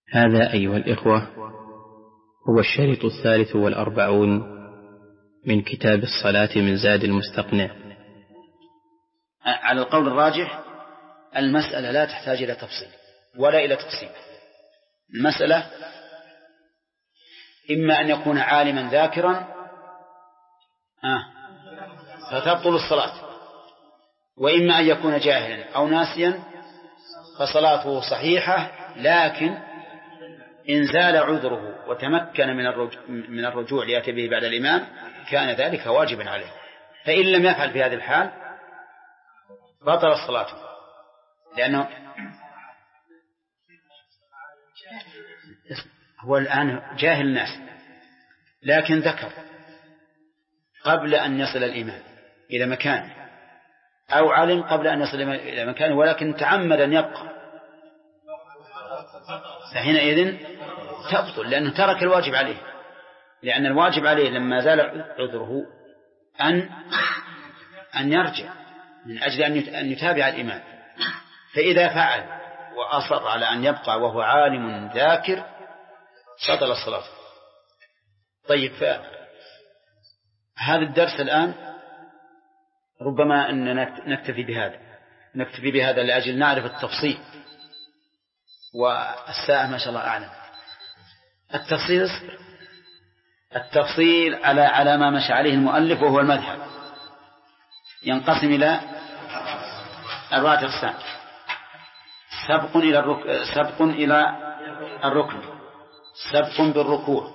هذا أيها الإخوة هو الشريط 43 من كتاب الصلاة من زاد المستقنع. على القول الراجح المسألة لا تحتاج إلى تفصيل ولا إلى تقسيم. المسألة إما أن يكون عالما ذاكرا فتبطل الصلاة، وإما أن يكون جاهلا أو ناسيا فصلاته صحيحة، لكن إن زال عذره وتمكن من الرجوع ليأتي به بعد الإمام كان ذلك واجبا عليه، فإن لم يفعل في هذه الحال بطل الصلاة، لأنه هو الآن جاهل الناس لكن ذكر قبل أن يصل الإمام إلى مكانه، أو علم قبل أن يصل إلى مكانه ولكن تعمد أن يبقى، فحينئذ تبطل لأنه ترك الواجب عليه، لأن الواجب عليه لما زال عذره أن يرجع من أجل أن يتابع الإمام، فإذا فعل وأصر على أن يبقى وهو عالم ذاكر بطل الصلاة. طيب، هذا الدرس الآن ربما أن نكتفي بهذا لأجل نعرف التفصيل، والساعة ما شاء الله أعلم. التفصيل على ما مشى عليه المؤلف وهو المذهب ينقسم إلى 4 أقسام: سبق إلى الركن، سبق بالركوع،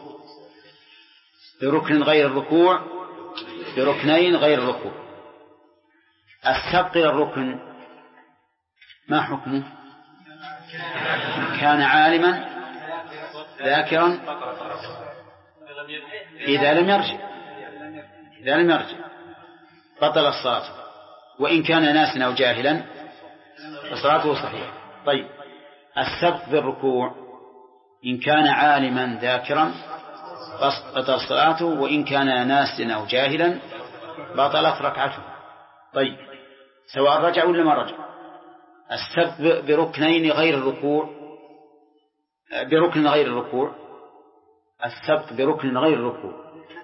بركن غير الركوع، بركنين غير الركوع. السبق إلى الركن ما حكمه؟ كان عالما ذاكرا إذا لم يرجع بطل الصلاة، وإن كان ناسا أو جاهلا فصلاته صحيحة. طيب، السبق بالركوع إن كان عالما ذاكرا بطل صلاته، وإن كان ناسا أو جاهلا بطلت ركعته. طيب، سواء رجع ولا ما رجع. السبق بركن غير الركوع، السبق بركن غير الركوع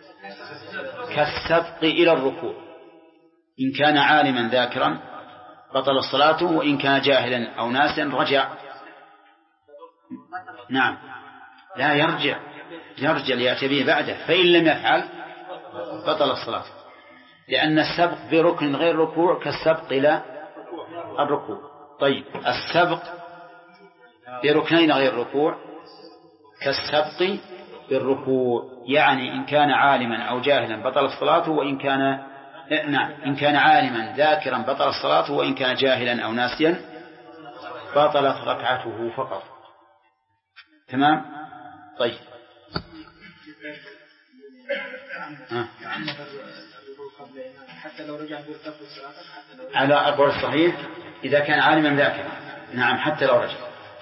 كالسبق إلى الركوع، إن كان عالما ذاكرا بطل الصلاة، وإن كان جاهلا أو ناسا رجع. نعم، لا يرجع ليأتي به بعده، فإن لم يفعل بطل الصلاة، لأن السبق بركن غير الركوع كالسبق إلى الركوع. طيب، السبق بركنين غير الركوع كالسبق بالركوع، يعني إن كان عالما أو جاهلا بطل الصلاة، وإن كان عالما ذاكرا بطل الصلاة، وإن كان جاهلا أو ناسيا بطلت ركعته فقط. تمام. طيب، على أقوال الصحيح إذا كان عالما ذاكرا، نعم، حتى لو رجع.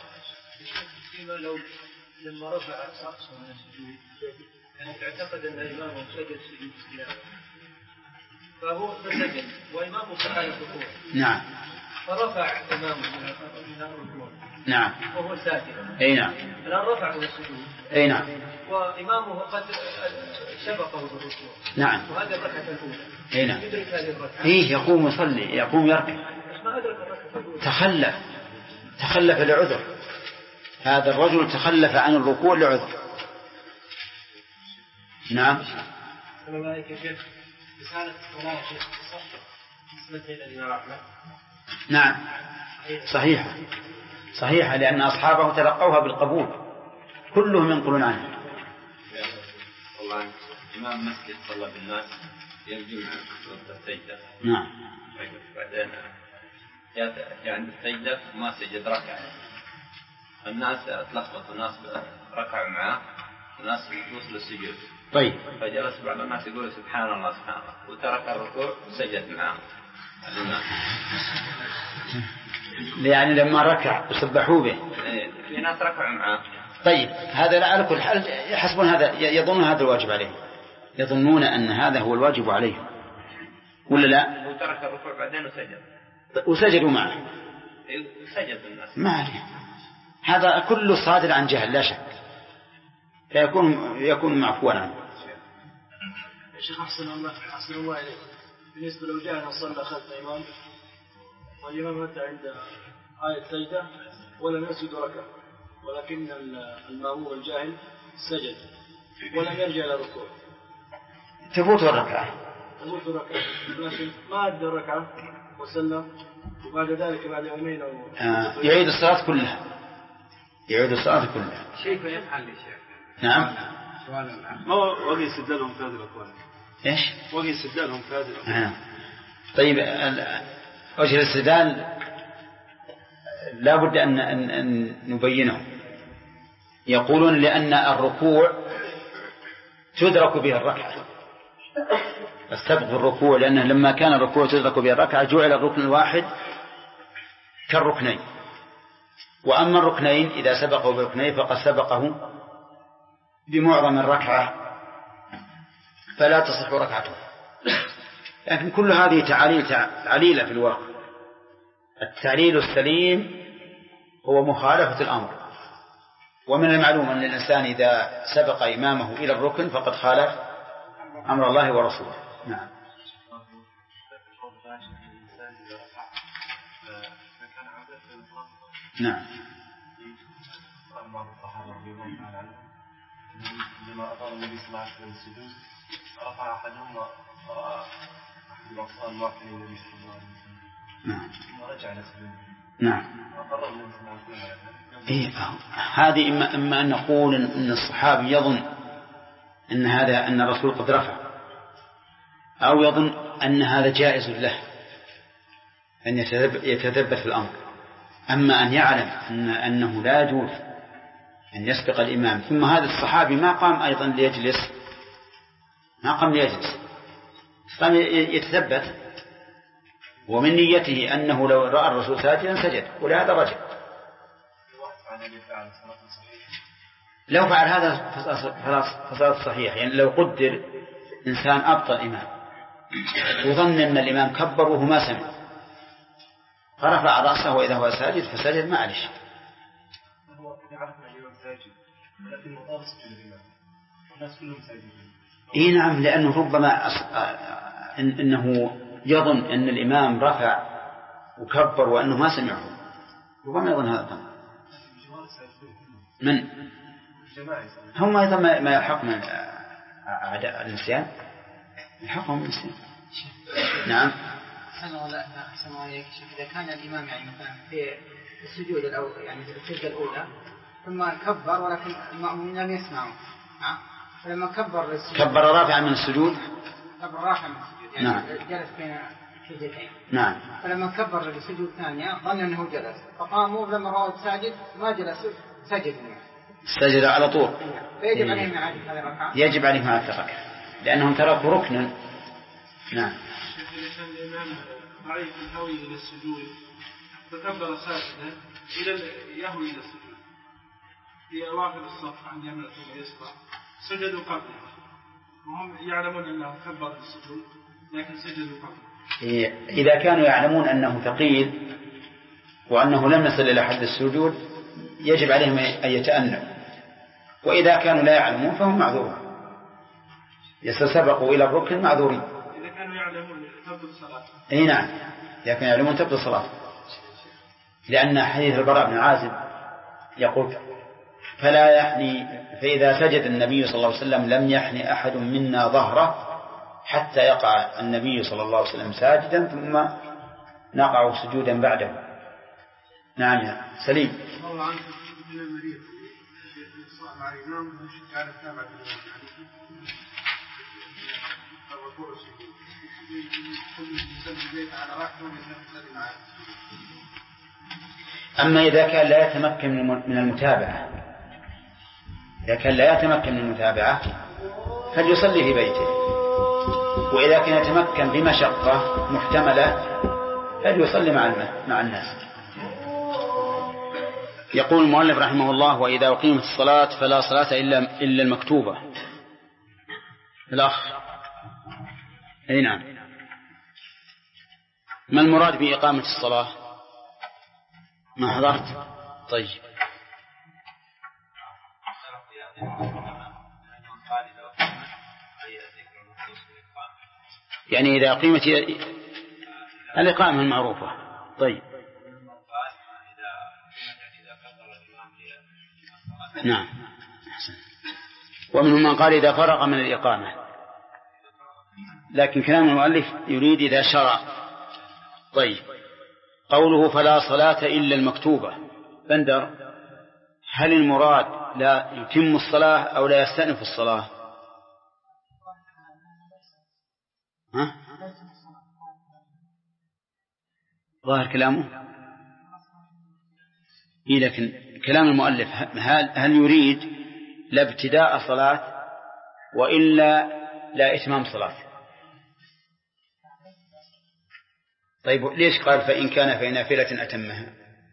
لما رفع رأسه من السجود يعني اعتقد أن إمامه سجد سجود السلام، فهو فسجد وإمامه سحى الركوع. نعم. فرفع إمامه من الركوع. نعم. وهو ساكن. أي نعم. الآن رفع من السجود. أي نعم. وإمامه قد سبقه بالركوع. نعم. وهذه الركعة الأولى. أي نعم. يدرك هذه الركعة. إيه، يقوم يصلي، يقوم يركع. ما أدرك الركعة الأولى. تخلف لعذر. هذا الرجل تخلف عن الركوع لعذر. نعم. السلام عليكم يا شيخ. رسالة الصلاة شيخ بالنسبة إلى الإمام أحمد. نعم، صحيحة لأن أصحابه تلقوها بالقبول، كلهم ينقلون عنه. والله إمام مسجد صلى بالناس يرجو السجدة. نعم. بعدين يعني السجدة ما سجد ركعة، الناس تلخبطوا، الناس ركعوا معاه والناس وصلوا السجود. طيب، فجلس بعض الناس يقول سبحان الله سبحان الله، وترك الركوع وسجد معاه الناس. يعني لما ركع وسبحوا به في ناس ركعوا معاه. طيب، هذا على كل حال يحسبون هذا، يظنون هذا الواجب عليه، يظنون أن هذا هو الواجب عليه ولا لا؟ وترك الركوع بعدين وسجدوا معه. سجد الناس ما عليه، هذا كله صادر عن جهل لا شك، فيكون معفوا عنه. الشيخ أحسن الله إليك، بالنسبة لو جاءنا صلى خلف إمام والإمام أتى عند آية سجدة ولم يسجد ركعة، ولكن المأموم الجاهل سجد ولم يرجع إلى الركوع، تفوت الركعة، لكن ما أدى الركعة وسلم، وبعد ذلك بعد يومين يعيد الصلاة كلها. كيف يفعل الشيخ؟ نعم. ما وقي استدلالهم في هذه الأقوال. إيش؟ وقي استدلالهم في هذه الأقوال. طيب وجه الاستدلال لا بد أن نبينه. يقولون لأن الركوع تدرك به الركعة، السبق الركوع، لأنه لما كان الركوع تدرك به الركعة جعل الركن الواحد كالركنين، وأما الركنين إذا سبقه بركنين فقد سبقه بمعظم الركعة فلا تصح ركعته. لكن كل هذه تعليلة في الواقع. التعليل السليم هو مخالفة الأمر، ومن المعلوم أن الإنسان إذا سبق إمامه إلى الركن فقد خالف أمر الله ورسوله. نعم. نعم. لما أطال النبي صلى الله عليه وسلم السجود رفع أحدهم ورأى أحد الأطفال الواقعين النبي صلى الله عليه وسلم. نعم. ورجع إلى السجود. نعم. وقرر النبي صلى الله عليه وسلم. هذه إما أن نقول أن الصحابي يظن أن الرسول قد رفع، أو يظن أن هذا جائز له أن يتثبت في الأمر. أما أن يعلم أنه لا يجوز أن يسبق الإمام، ثم هذا الصحابي ما قام أيضا ليجلس، قام يتثبت، ومن نيته أنه لو رأى الرسول ساجدا سجد، ولهذا رجع. لو فعل هذا فصارت صحيح. يعني لو قدر إنسان أبطأ الإمام وظن أن الإمام كبر وهو ما سمع فرفع رأسه وإذا هو ساجد فسجد، معلش. نعم، لأنه ربما إنه يظن أن الإمام رفع وكبر وأنه ما سمعه، ربما يظن هذا الظن. من هم أيضا ما يلحق من أعداء النسيان، يلحقهم النسيان. نعم. أحسن الله عليك. إذا كان الإمام يعني مثلا في السجود يعني في السجدة الأولى ثم كبر ولكن المأمومين لم يسمعوا، فلما كبر رافعا من السجود، يعني نعم. جلس بين سجدتين، نعم. فلما كبر للسجود الثانية ظن أنه جلس، فقاموا لما رأوا ساجد ما جلس سجد على طول. فيجب عليهم إعادة هذه الركعة. يجب عليهم إعادة الركعة لأنهم تركوا ركنا. نعم. إذا كان الإمام ضعيف الهوي إلى السجود فكبر ساجدا يهوي إلى السجود في أواخر الصف عند يمنة ويسرى سجدوا قبله، وهم يعلمون أنه كبر السجود لكن سجدوا قبله. إذا كانوا يعلمون أنه ثقيل وأنه لم يصل إلى حد السجود يجب عليهم أن يتأنوا، وإذا كانوا لا يعلمون فهم معذورون، يسبقوا إلى الركن معذورين. إذا كانوا يعلمون تبطل الصلاة. نعم، إذا كانوا يعلمون تبطل الصلاة، لأن حديث البراء بن عازب يقول فإذا سجد النبي صلى الله عليه وسلم لم يحني أحد منا ظهره حتى يقع النبي صلى الله عليه وسلم ساجدا ثم نقع سجودا بعده. نعم يا سليم. الله عنك من المريض مع الإمام على التابع أما إذا كان لا يتمكن من المتابعة، فليصلي في بيته، وإذا كان يتمكن بمشقة محتملة فليصلي مع الناس. يقول المؤلف رحمه الله: وإذا أقيمت الصلاة فلا صلاة إلا المكتوبة. الأخ نعم، ما المراد بإقامة الصلاة؟ ما حضرت؟ طيب يعني إذا قيمت الإقامة المعروفة. طيب نعم. ومنهم من قال إذا فرغ من الإقامة، لكن كلام المؤلف يريد إذا شرع. طيب قوله فلا صلاة إلا المكتوبة، بندر، هل المراد لا يتم الصلاة أو لا يستأنف الصلاة؟ ظاهر كلامه لكن كلام المؤلف هل يريد لا ابتداء صلاة وإلا لا إتمام صلاة؟ طيب ليش قال فإن كان في نافلة أتمها؟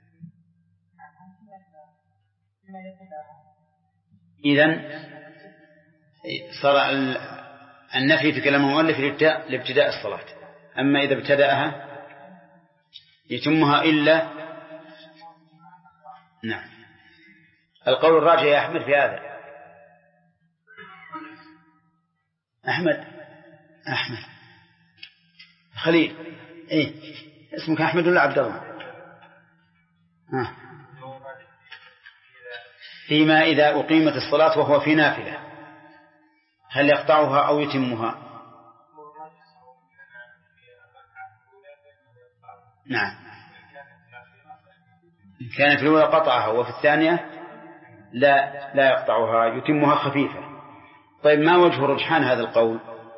إذن صار النفي في كلام المؤلف لابتداء الصلاة، أما إذا ابتدأها يتمها إلا. نعم. القول الراجح يا أحمد في هذا. أحمد خليل، إيه اسمك أحمد ولا عبد الله؟ فيما إذا أقيمت الصلاة وهو في نافلة هل يقطعها أو يتمها؟ نعم. إن كانت في الأولى قطعها وفي الثانية لا يقطعها، يتمها خفيفة. طيب ما وجه رجحان هذا القول؟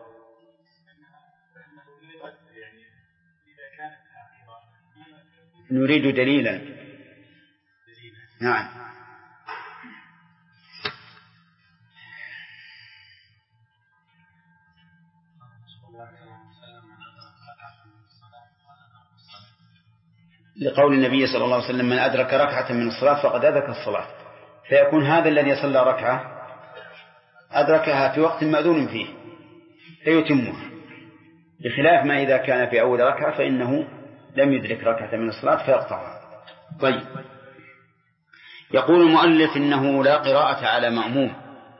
نريد دليلا. نعم. لقول النبي صلى الله عليه وسلم من أدرك ركعة من الصلاة فقد أدرك الصلاة، فيكون هذا الذي صلى ركعة أدركها في وقت مأذون فيه فيتمها، بخلاف ما إذا كان في أول ركعة فإنه لم يدرك ركعة من الصلاة فيقطعها. طيب يقول المؤلف إنه لا قراءة على مأموم،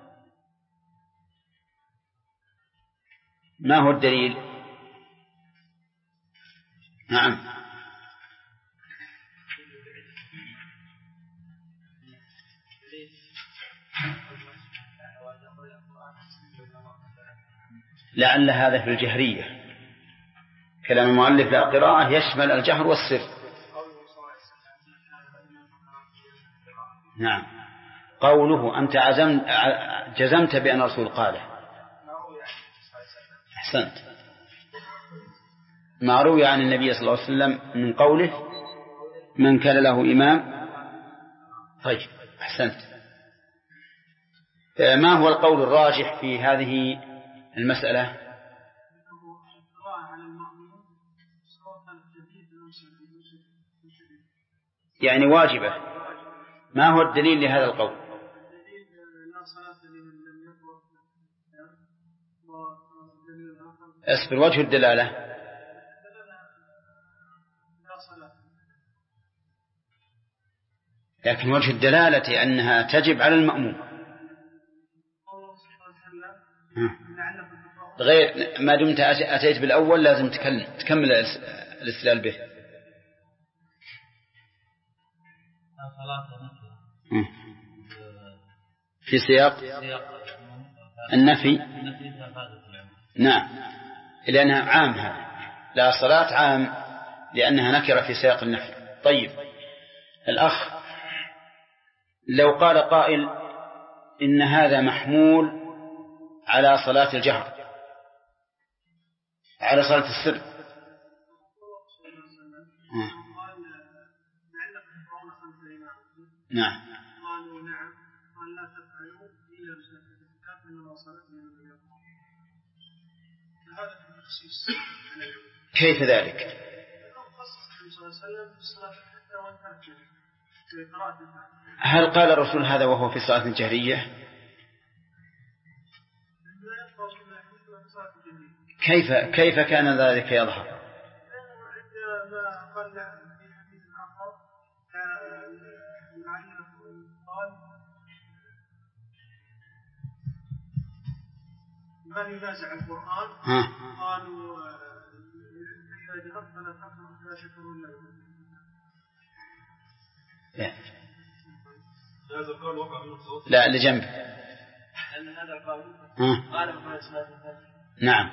ما هو الدليل؟ نعم. لعل هذا في الجهرية، كلام المؤلف لا قراءة يشمل الجهر والسر. نعم. قوله أنت جزمت بأن الرسول قاله. أحسنت. ما روي عن النبي صلى الله عليه وسلم من قوله من كان له إمام. طيب أحسنت. ما هو القول الراجح في هذه المسألة؟ يعني واجبة. ما هو الدليل لهذا القول؟ أسفل وجه الدلالة. لكن وجه الدلالة أنها تجب على المأموم، غير ما دمت أتيت بالأول لازم تكمل الاستدلال به. في سياق النفي. نعم، لأنها عام، هذا لا صلاة عام لأنها نكرة في سياق النفي. طيب الأخ لو قال قائل إن هذا محمول على صلاة الجهر، على صلاة السر. نعم. كيف ذلك؟ هل قال الرسول هذا وهو في صلاة الجهرية؟ كيف كان ذلك يظهر؟ من ينازع القرآن قالوا إذا جهرت فلا تقرأ فلا شكر إلا لا اللي جنبه. هذا القول قال في صلاة الفجر. نعم.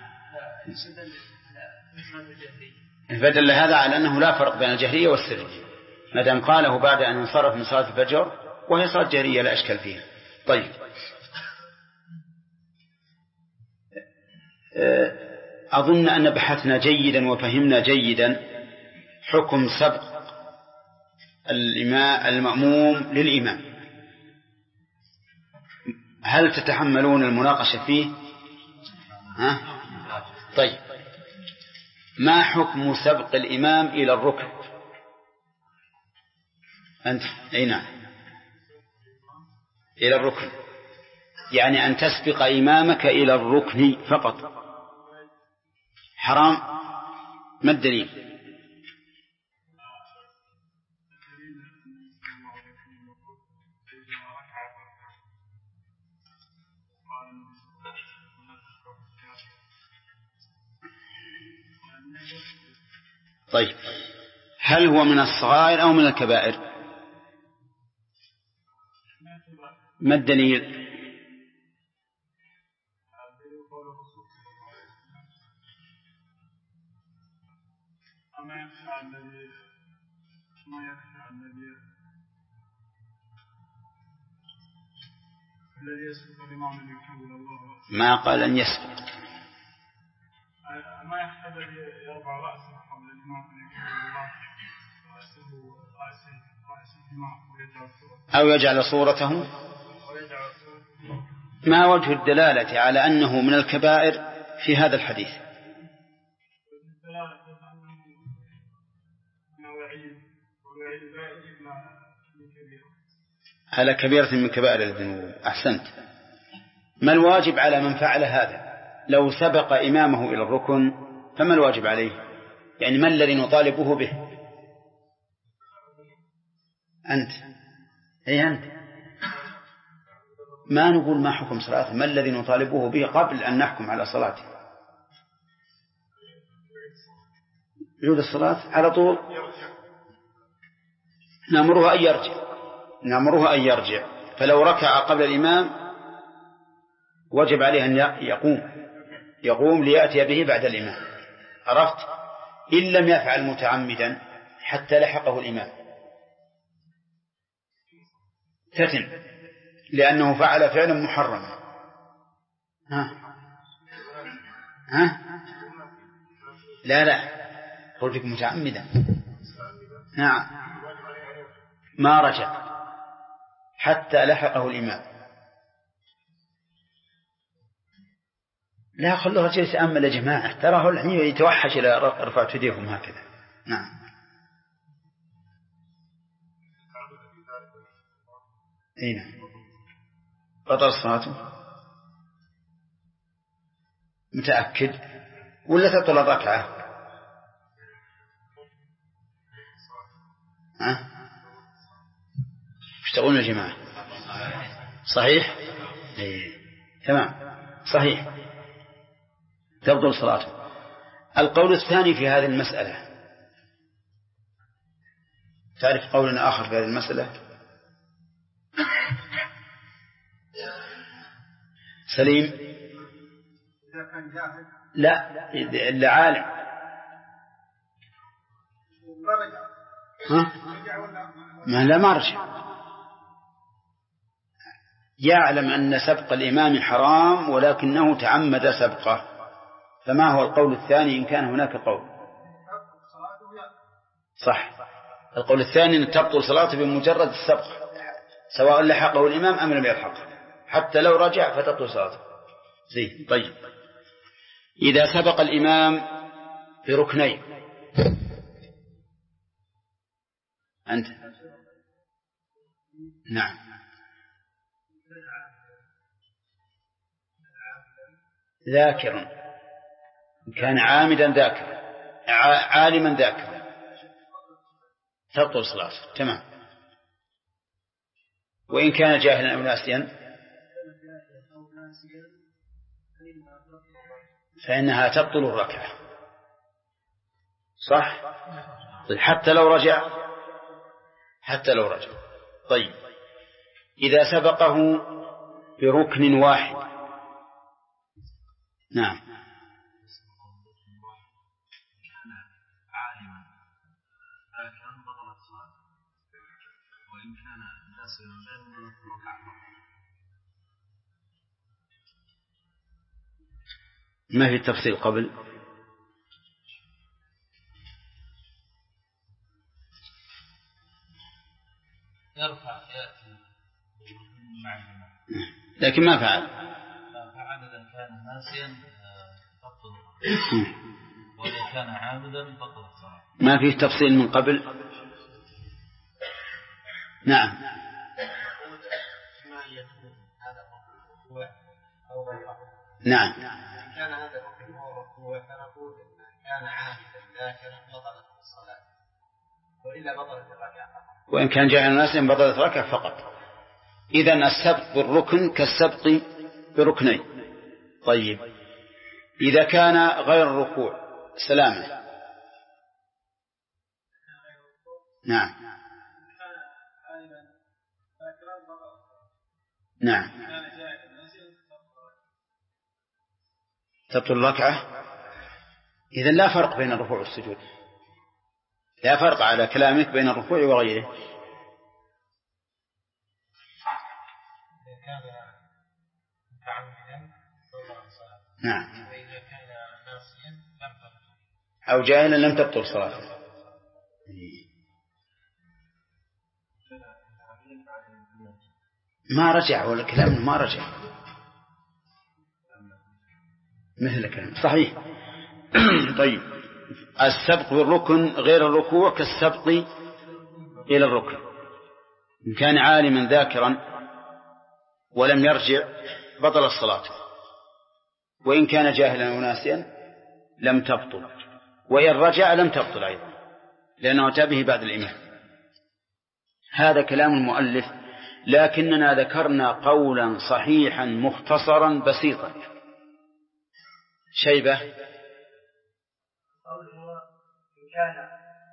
فدل هذا على أنه لا فرق بين الجهرية والسرية ما دام قاله بعد أن انصرف من صلاة الفجر وهي صلاة جهرية لا أشكال فيها. طيب أظن أن بحثنا جيدا وفهمنا جيدا حكم سبق المأموم للإمام. هل تتحملون المناقشة فيه؟ طيب ما حكم سبق الإمام إلى الركن؟ أنت أي نعم إلى الركن يعني أن تسبق إمامك إلى الركن فقط حرام. ما الدليل؟ طيب هل هو من الصغائر أو من الكبائر؟ ما الدليل؟ ما قال أن يسبق ما يحتاج يرفع رأسه قبل الإمام أن يكون الله أو يجعل صورته. ما وجه الدلالة على أنه من الكبائر في هذا الحديث؟ على كبيرة من كبائر الذنوب. أحسنت. ما الواجب على من فعل هذا؟ لو سبق إمامه إلى الركن فما الواجب عليه؟ يعني ما الذي نطالبه به؟ أنت أي أنت ما نقول ما حكم صلاته، ما الذي نطالبه به قبل أن نحكم على صلاته؟ يعيد الصلاة على طول. نأمره أن يرجع فلو ركع قبل الإمام وجب عليه أن يقوم ليأتي به بعد الإمام. عرفت؟ إن لم يفعل متعمدا حتى لحقه الإمام تتم لأنه فعل فعلا محرما. لا قلت لكم متعمدا. نعم ما رجع حتى لحقه الإمام. لا خلوا رجل يتأمل يا جماعة تراه الحين يتوحش إلى رفعت يديهم هكذا. نعم نعم بطل صلاته. متأكد ولا تطول الركعة؟ ايش تقولون يا جماعة؟ صحيح؟ تمام صحيح تبطل صلاته. القول الثاني في هذه المسألة تعرف قولنا آخر في هذه المسألة سليم؟ لا اللي عالم ما رجع يعلم أن سبق الإمام حرام ولكنه تعمد سبقه. فما هو القول الثاني إن كان هناك قول؟ صح القول الثاني أن تبطل صلاته بمجرد السبق سواء لحقه الإمام أم لم يلحقه حتى لو رجع فتبطل صلاته. زين. طيب إذا سبق الإمام بركنين أنت نعم ذاكر كان عامدا ذاكرا عالما ذاكرا تبطل صلاته. تمام. وإن كان جاهلا أو ناسيا فإنها تبطل الركعة، صح؟ طيب حتى لو رجع، طيب إذا سبقه بركن واحد، نعم، ما في تفصيل قبل. يرفع لكن ما فعل إذا كان ناسيا بطل، وإذا كان عامدا بطل الصلاة. ما فيه تفصيل من قبل. نعم، نعم، كان هذا الركوع فنقول كان عامدا ذاكرا بطلت الصلاة، وإلا بطلت الركعة. وإن كان جاهلا ناسيا بطلت الركعة فقط. إذن السبق بالركن كالسبق بركنين. طيب إذا كان غير الركوع سلامة. نعم، نعم، تبطل الركعة. إذن لا فرق بين الركوع والسجود، لا فرق على كلامك بين الركوع وغيره. نعم، أو جاهلا لم تبطل صلاته. ما رجع، ولا كلام ما رجع مثل كلام صحيح. طيب السبق بالركن غير الركوع كالسبق إلى الركن، إن كان عالما ذاكرا ولم يرجع بطل الصلاة، وإن كان جاهلا وناسيا لم تبطل، وإن رجع لم تبطل أيضا لأنه أتى به بعد الإمام. هذا كلام المؤلف، لكننا ذكرنا قولا صحيحا مختصرا بسيطا. شيبة قوله إن كان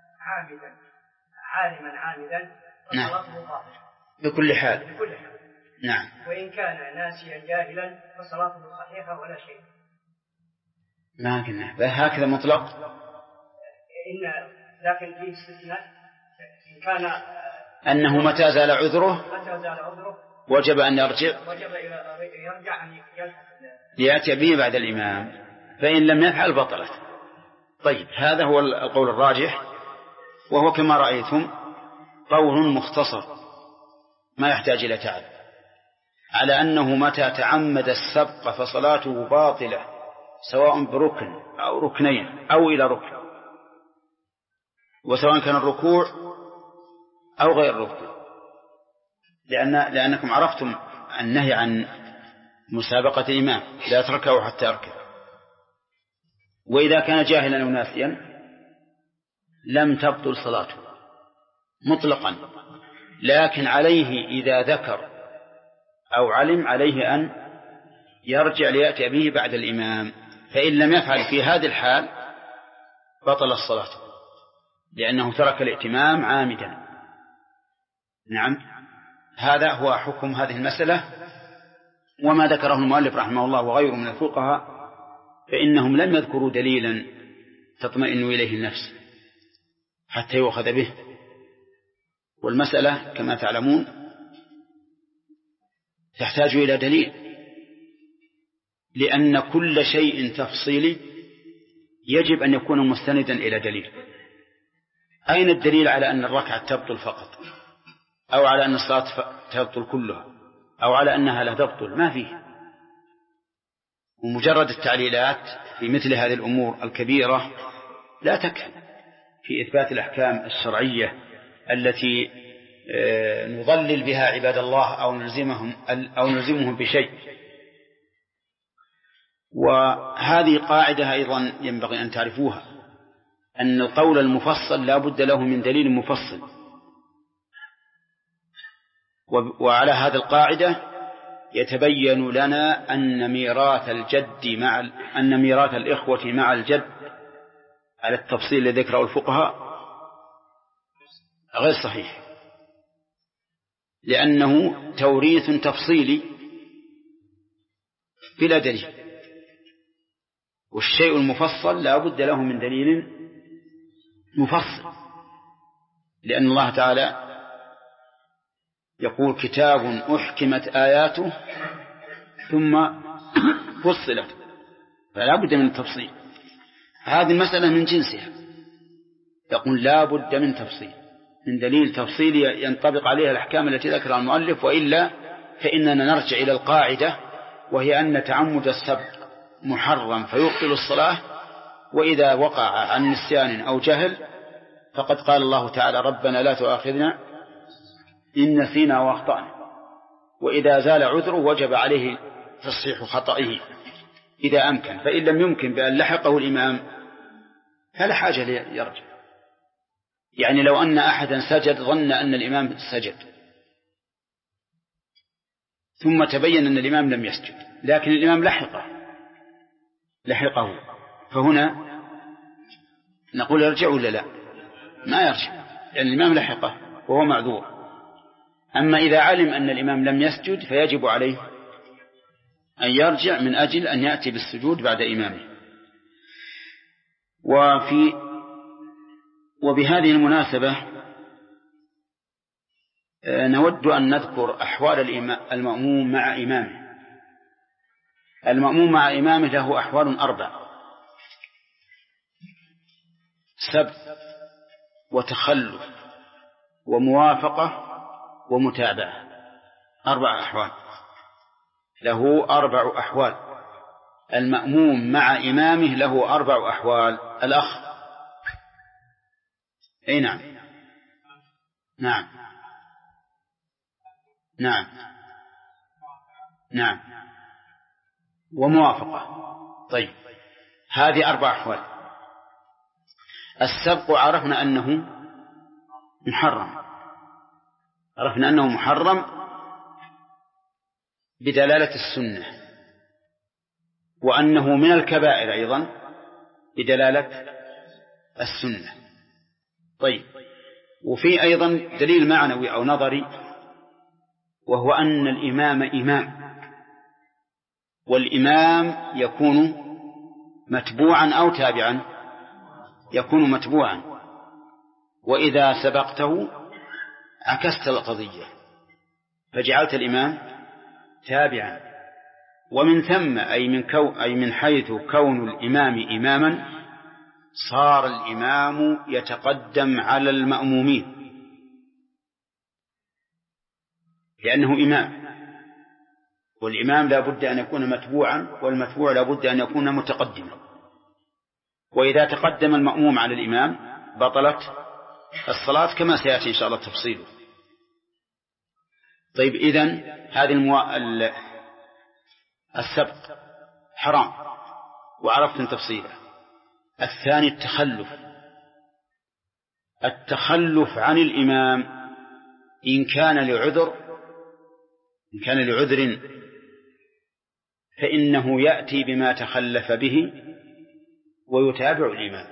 عالما عامدا فصلاته باطلة بكل حال. نعم، وإن كان ناسيا جاهلا فصلاته صحيحة ولا شيء. ما قلنا هكذا مطلق. لكن فيه استثناء، إن كان أنه متى زال عذره وجب أن يرجع ليأتي به بعد الإمام، فإن لم يفعل بطلت. طيب هذا هو القول الراجح، وهو كما رأيتم قول مختصر ما يحتاج إلى تعب، على أنه متى تعمد السبق فصلاته باطلة، سواء بركن أو ركنين أو إلى ركن، وسواء كان الركوع أو غير الركوع، لأنكم عرفتم النهي عن مسابقة الإمام لا تركه حتى يركع. وإذا كان جاهلا وناسيا لم تبطل صلاته مطلقا، لكن عليه إذا ذكر أو علم عليه أن يرجع ليأتي به بعد الإمام، فإن لم يفعل في هذه الحال بطل الصلاة، لأنه ترك الائتمام عامدا. نعم، هذا هو حكم هذه المسألة. وما ذكره المؤلف رحمه الله وغيره من الفقهاء فإنهم لم يذكروا دليلا تطمئن إليه النفس حتى يؤخذ به، والمسألة كما تعلمون تحتاج إلى دليل، لأن كل شيء تفصيلي يجب أن يكون مستندا إلى دليل. أين الدليل على أن الركعة تبطل فقط، أو على أن الصلاة تبطل كلها، أو على أنها لا تبطل؟ ما فيه. ومجرد التعليلات في مثل هذه الأمور الكبيرة لا تكفي في إثبات الأحكام الشرعية التي نضلل بها عباد الله أو نلزمهم بشيء. وهذه قاعدة أيضا ينبغي أن تعرفوها، أن القول المفصل لا بد له من دليل مفصل. وعلى هذه القاعدة يتبين لنا أن ميراث الإخوة مع الجد على التفصيل الذي ذكره الفقهاء غير صحيح، لأنه توريث تفصيلي بلا دليل، والشيء المفصل لا بد له من دليل مفصل، لأن الله تعالى يقول كتاب أحكمت آياته ثم فصلت، فلا بد من التفصيل. هذه المسألة من جنسها، يقول لا بد من تفصيل، من دليل تفصيلي ينطبق عليها الأحكام التي ذكرها المؤلف، وإلا فإننا نرجع إلى القاعدة، وهي أن تعمد السبق محرم فيبطل الصلاة، وإذا وقع عن نسيان أو جهل فقد قال الله تعالى ربنا لا تؤاخذنا إن نسينا وأخطأنا، وإذا زال عذره وجب عليه تصحيح خطئه إذا أمكن، فإن لم يمكن بأن لحقه الإمام فلا حاجة ليرجع. يعني لو أن أحدا سجد ظن أن الإمام سجد ثم تبين أن الإمام لم يسجد، لكن الإمام لحقه، فهنا نقول يرجع ولا لا؟ ما يرجع، لأن الإمام لحقه وهو معذور. أما إذا علم أن الإمام لم يسجد فيجب عليه أن يرجع من أجل أن يأتي بالسجود بعد إمامه. وبهذه المناسبة نود أن نذكر أحوال المأموم مع إمامه. المأموم مع إمامه له أحوال 4: سبق وتخلف وموافقة ومتابعة. 4 أحوال، له 4 أحوال. المأموم مع إمامه له 4 أحوال. الأخ أي نعم نعم نعم نعم وموافقة. طيب، هذه 4 أحوال. السبق عرفنا أنه محرم، بدلالة السنة، وأنه من الكبائر أيضا بدلالة السنة. طيب، وفي أيضا دليل معنوي أو نظري، وهو أن الإمام إمام، والإمام يكون متبوعا أو تابعا، يكون متبوعا، وإذا سبقته عكست القضية فجعلت الإمام تابعا. ومن ثم أي من حيث كون الإمام إماما صار الإمام يتقدم على المأمومين، لأنه إمام، والإمام لا بد أن يكون متبوعا، والمتبوع لا بد أن يكون متقدما. وإذا تقدم المأموم على الإمام بطلت الصلاة، كما سيأتي إن شاء الله تفصيله. طيب، إذن هذه السبق حرام وعرفتم تفصيله. الثاني التخلف عن الإمام إن كان لعذر فإنه يأتي بما تخلف به ويتابع الإمام.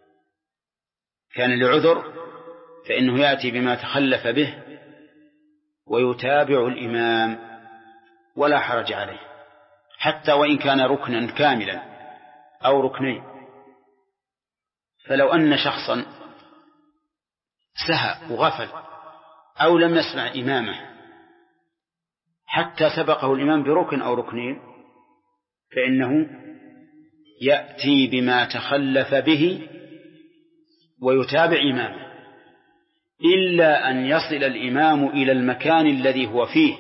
كان لعذر فإنه يأتي بما تخلف به ويتابع الإمام ولا حرج عليه، حتى وإن كان ركنا كاملا أو ركنين. فلو أن شخصا سهى وغفل أو لم يسمع إمامه حتى سبقه الإمام بركن أو ركنين، فإنه يأتي بما تخلف به ويتابع إمامه، إلا أن يصل الإمام إلى المكان الذي هو فيه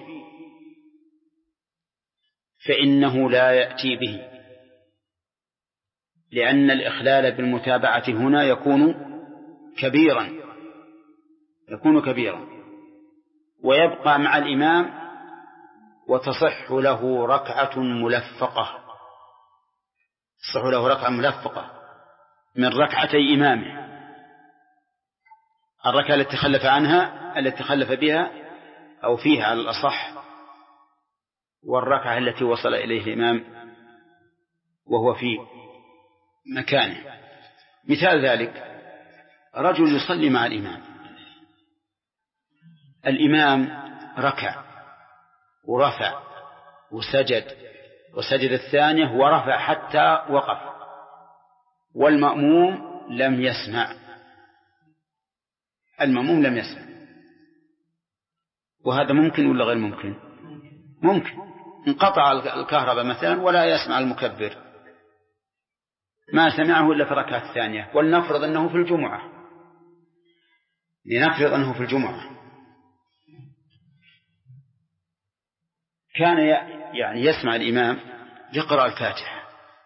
فإنه لا يأتي به، لأن الإخلال بالمتابعة هنا يكون كبيرا ويبقى مع الإمام، وتصح له ركعة ملفقة، من ركعتي إمامه. الركعة التي تخلف بها أو فيها على الأصح والركعة التي وصل إليه الإمام وهو في مكانه. مثال ذلك رجل يصلي مع الإمام ركع ورفع وسجد الثانية ورفع حتى وقف، والمأموم لم يسمع. وهذا ممكن ولا غير ممكن؟ ممكن. انقطع الكهرباء مثلا ولا يسمع المكبر، ما سمعه إلا في الركعة الثانية. ولنفرض أنه في الجمعة، كان يعني يسمع الإمام يقرأ الفاتحة،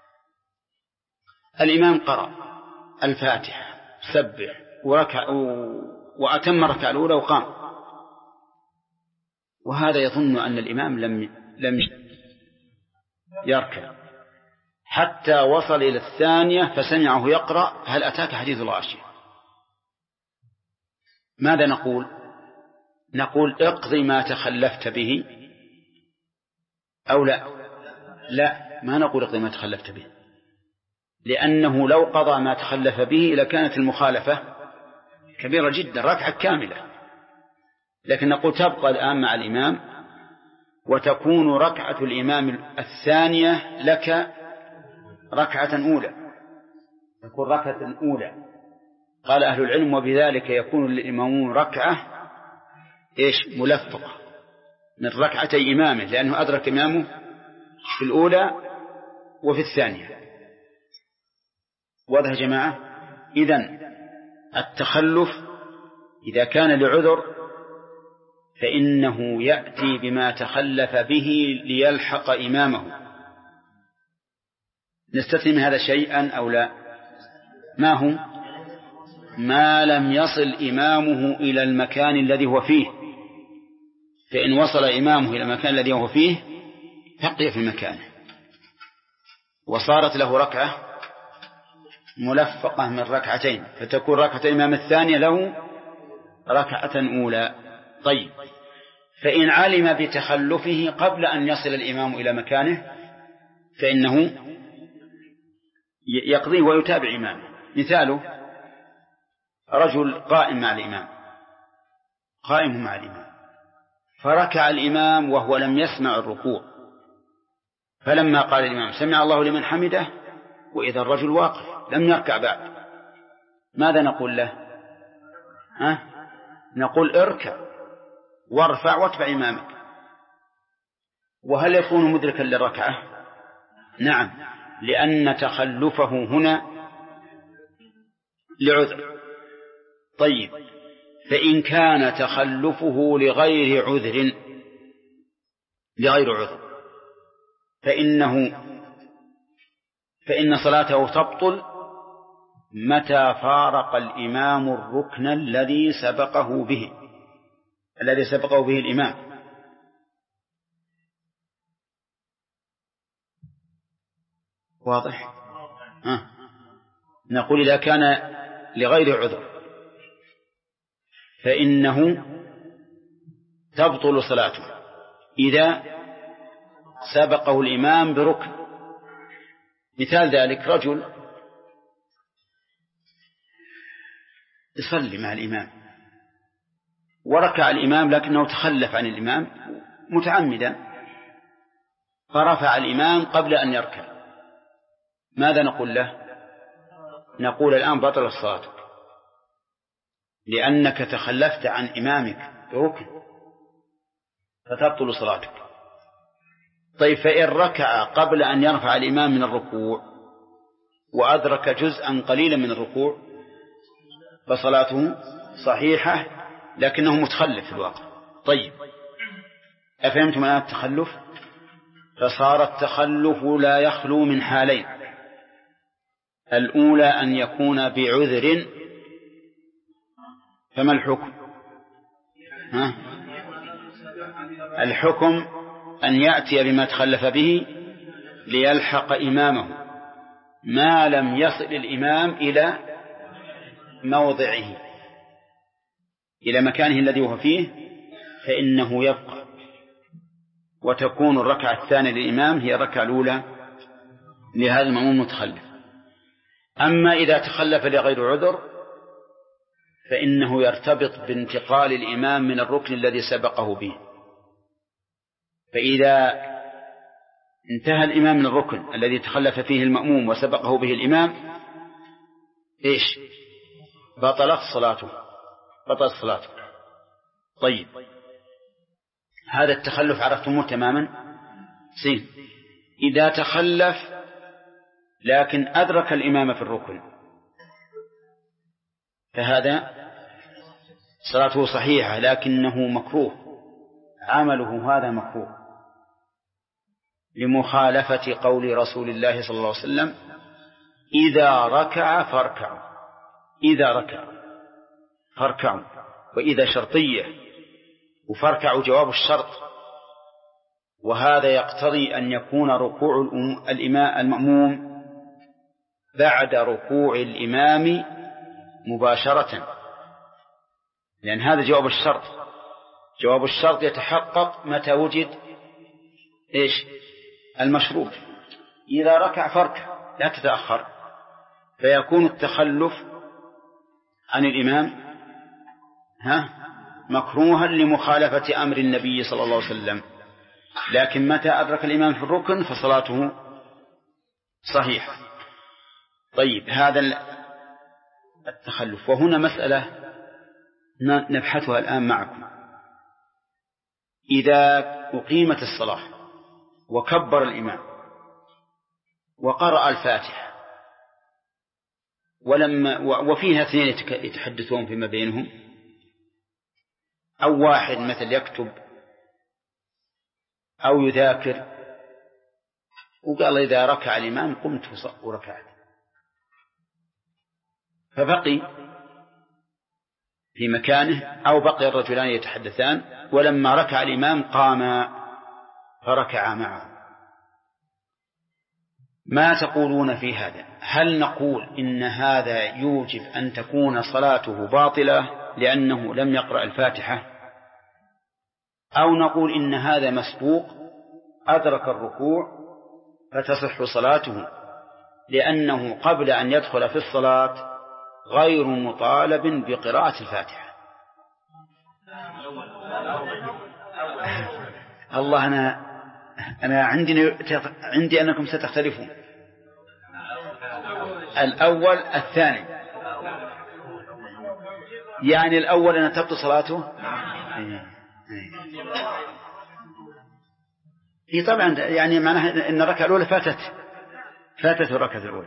الإمام قرأ الفاتحة سبح وركع وأتم الركعة الأولى وقام، وهذا يظن أن الإمام لم يركع حتى وصل إلى الثانية فسمعه يقرأ هل أتاك حديث الغاشية. ماذا نقول؟ نقول اقضي ما تخلفت به أو لا، ما نقول اقضي ما تخلفت به، لأنه لو قضى ما تخلف به لكانت المخالفة كبيرة جدا، ركعة كاملة. لكن نقول تبقى الآن مع الإمام وتكون ركعة الإمام الثانية لك ركعة أولى، تكون ركعة أولى. قال أهل العلم وبذلك يكون للإمام ركعة ملفقة من ركعتي إمامه، لأنه أدرك إمامه في الأولى وفي الثانية. واضح يا جماعة؟ إذن التخلف إذا كان لعذر فإنه يأتي بما تخلف به ليلحق إمامه. نستثني من هذا شيئا أو لا؟ ما هو؟ ما لم يصل إمامه إلى المكان الذي هو فيه، فإن وصل إمامه إلى المكان الذي هو فيه بقي في مكانه وصارت له ركعة ملفقة من ركعتين، فتكون ركعة الإمام الثانية له ركعة أولى. طيب، فإن علم بتخلفه قبل أن يصل الإمام إلى مكانه فإنه يقضي ويتابع إمامه. مثاله رجل قائم مع الإمام فركع الإمام وهو لم يسمع الركوع، فلما قال الإمام سمع الله لمن حمده وإذا الرجل واقف لم يركع بعد، ماذا نقول له؟ نقول اركع وارفع واتبع إمامك. وهل يكون مدركا للركعة؟ نعم، لأن تخلفه هنا لعذر. طيب، فإن كان تخلفه لغير عذر فإن صلاته تبطل متى فارق الإمام الركن الذي سبقه به الإمام. واضح؟ نقول إذا كان لغير عذر فإنه تبطل صلاته إذا سبقه الإمام بركن. مثال ذلك رجل يصلي مع الإمام وركع الإمام لكنه تخلف عن الإمام متعمدا فرفع الإمام قبل أن يركع، ماذا نقول له؟ نقول الآن بطل الصلاة لأنك تخلفت عن إمامك بركن فتبطل صلاتك. طيب، فإن ركع قبل أن يرفع الإمام من الركوع وأدرك جزءا قليلا من الركوع فصلاته صحيحة لكنه متخلف في الواقع. طيب، أفهمتم الآن التخلف؟ فصار التخلف لا يخلو من حالين: الأولى أن يكون بعذر، فما الحكم؟ الحكم أن يأتي بما تخلف به ليلحق إمامه ما لم يصل الإمام إلى موضعه، إلى مكانه الذي هو فيه، فإنه يبقى. وتكون الركعة الثانية للإمام هي الركعة الأولى لهذا المأموم المتخلف. أما إذا تخلف لغير عذر فإنه يرتبط بانتقال الإمام من الركن الذي سبقه به. فإذا انتهى الإمام من الركن الذي تخلف فيه المأموم وسبقه به الإمام إيش؟ بطلت صلاته. طيب، هذا التخلف عرفتموه تماما. إذا تخلف لكن أدرك الإمام في الركن فهذا صلاته صحيحة، لكنه مكروه، عمله هذا مكروه لمخالفة قول رسول الله صلى الله عليه وسلم: إذا ركع فاركعوا. وإذا شرطية، وفاركعوا جواب الشرط، وهذا يقتضي أن يكون ركوع المأموم بعد ركوع الإمام مباشرة، لأن هذا جواب الشرط. جواب الشرط يتحقق متى وجد إيش؟ المشروط. إذا ركع فاركع، لا تتأخر، فيكون التخلف عن الإمام مكروها لمخالفة أمر النبي صلى الله عليه وسلم. لكن متى أدرك الإمام في الركن فصلاته صحيحة. طيب، هذا التخلف. وهنا مسألة نبحثها الآن معكم. إذا أقيمت الصلاة وكبر الإمام وقرأ الفاتحة وفيها اثنين يتحدثون فيما بينهم، أو واحد مثل يكتب أو يذاكر، وقال إذا ركع الإمام قمت وركعت، فبقي في مكانه، أو بقي الرجلان يتحدثان، ولما ركع الإمام قام فركع معه. ما تقولون في هذا؟ هل نقول إن هذا يوجب أن تكون صلاته باطلة لأنه لم يقرأ الفاتحة، أو نقول إن هذا مسبوق أدرك الركوع فتصح صلاته لأنه قبل أن يدخل في الصلاة غير مطالب بقراءة الفاتحة؟ الله، أنا عندي أنكم ستختلفون. الأول الثاني، يعني الأول أن تبطل صلاته. طبعا، يعني معناها أن الركعة الأولى فاتت الركعة الأولى.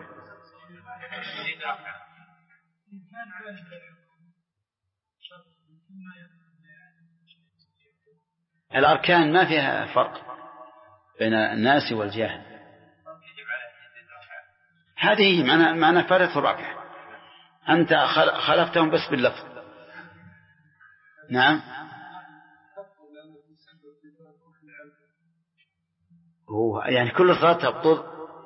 الأركان ما فيها فرق بين الناس والجاهل، هذه معنى فاتت الركعة، أنت خالفتهم بس باللفظ. نعم، يعني كل صلاة تبطل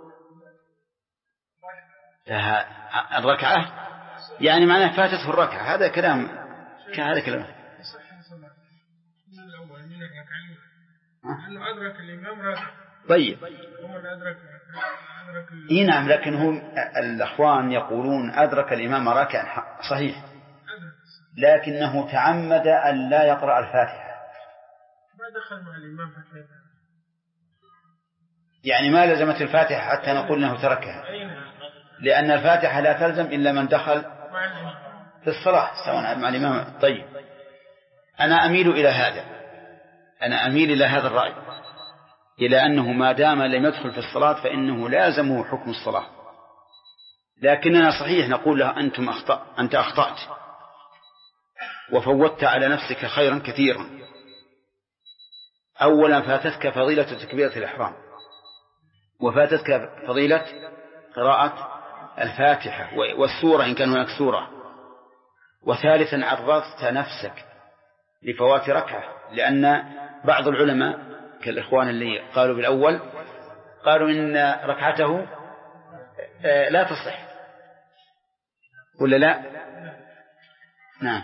الركعة، يعني معناه فاتته الركعة. هذا كلام. أنه أدرك الإمام ركع. طيب، نعم، لكن هم الأخوان يقولون أدرك الإمام ركع صحيح، لكنه تعمد أن لا يقرأ الفاتحة. ما دخل مع الإمام حتى، يعني ما لزمت الفاتحة حتى نقول أنه تركها، لأن الفاتحة لا تلزم إلا من دخل في الصلاة سواء مع الإمام. طيب، أنا أميل إلى هذا الرأي، إلى أنه ما دام لم يدخل في الصلاة فإنه لازمه حكم الصلاة. لكننا صحيح نقول له أنت أخطأت وفوتت على نفسك خيرا كثيرا. أولا فاتتك فضيلة تكبيرة الإحرام، وفاتتك فضيلة قراءة الفاتحة والسورة إن كان هناك سورة، وثالثا عرضت نفسك لفوات ركعة، لأن بعض العلماء كالإخوان اللي قالوا بالأول قالوا إن ركعته لا تصح، ولا لا؟ نعم.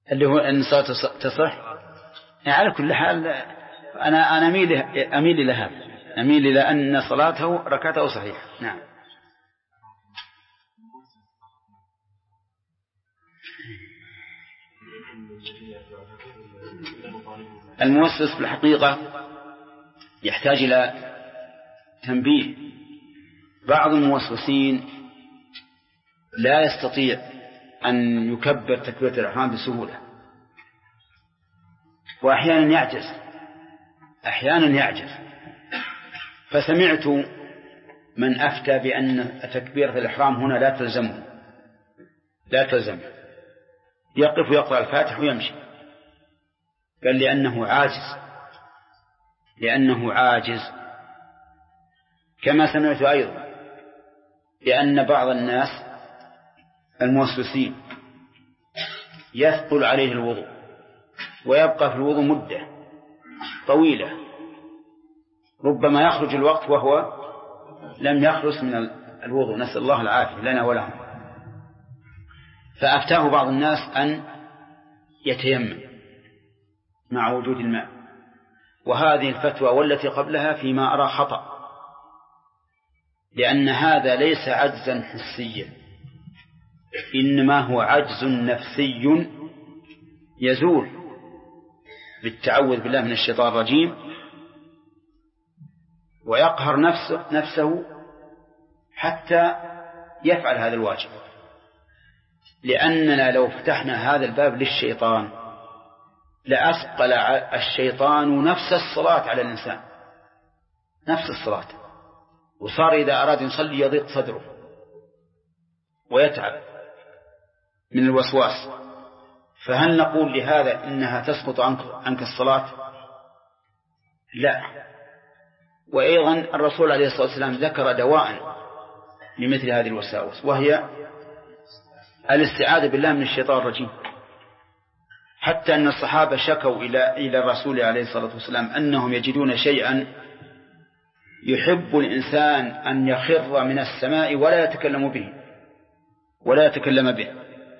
اللي هو أن الصلاة تصح. يعني على كل حال أنا أميل إلى هذا، أميل إلى أن صلاته ركعته صحيحة. نعم. الموسوس في الحقيقة يحتاج إلى تنبيه. بعض الموسوسين لا يستطيع أن يكبر تكبيرة الإحرام بسهولة، وأحيانا يعجز. فسمعت من أفتى بأن تكبيرة الإحرام هنا لا تلزمه، يقف ويقرأ الفاتح ويمشي، قال لأنه عاجز. كما سمعت أيضا بأن بعض الناس الموسوسين يثقل عليه الوضوء ويبقى في الوضوء مدة طويلة، ربما يخرج الوقت وهو لم يخلص من الوضوء، نسأل الله العافية لنا ولهم. فأفتاه بعض الناس أن يتيمم مع وجود الماء، وهذه الفتوى والتي قبلها فيما أرى خطأ، لأن هذا ليس عجزا حسيا، إنما هو عجز نفسي يزول بالتعوذ بالله من الشيطان الرجيم، ويقهر نفسه حتى يفعل هذا الواجب. لأننا لو فتحنا هذا الباب للشيطان لأثقل الشيطان نفس الصلاة على الإنسان، نفس الصلاة، وصار إذا أراد يصلي يضيق صدره ويتعب من الوسواس. فهل نقول لهذا إنها تسقط عنك الصلاة؟ لا. وأيضا الرسول عليه الصلاة والسلام ذكر دواء لمثل هذه الوساوس، وهي الاستعاذة بالله من الشيطان الرجيم. حتى أن الصحابة شكوا إلى الرسول عليه الصلاة والسلام أنهم يجدون شيئا يحب الإنسان أن يخر من السماء ولا يتكلم به،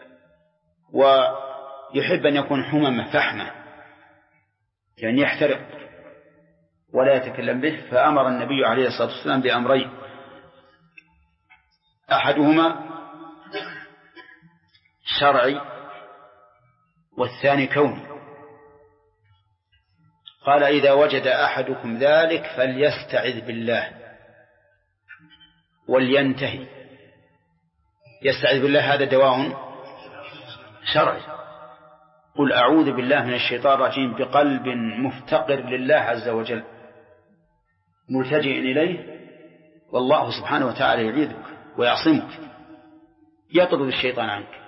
ويحب أن يكون حممة فحمة، يعني يحترق ولا يتكلم به. فأمر النبي عليه الصلاة والسلام بأمرين، أحدهما شرعي والثاني كوني. قال: إذا وجد أحدكم ذلك فليستعذ بالله ولينتهي. يستعذ بالله هذا دواء شرعي. قل أعوذ بالله من الشيطان الرجيم بقلب مفتقر لله عز وجل ملتجئ إليه، والله سبحانه وتعالى يعيذك ويعصمك، يطرد الشيطان عنك.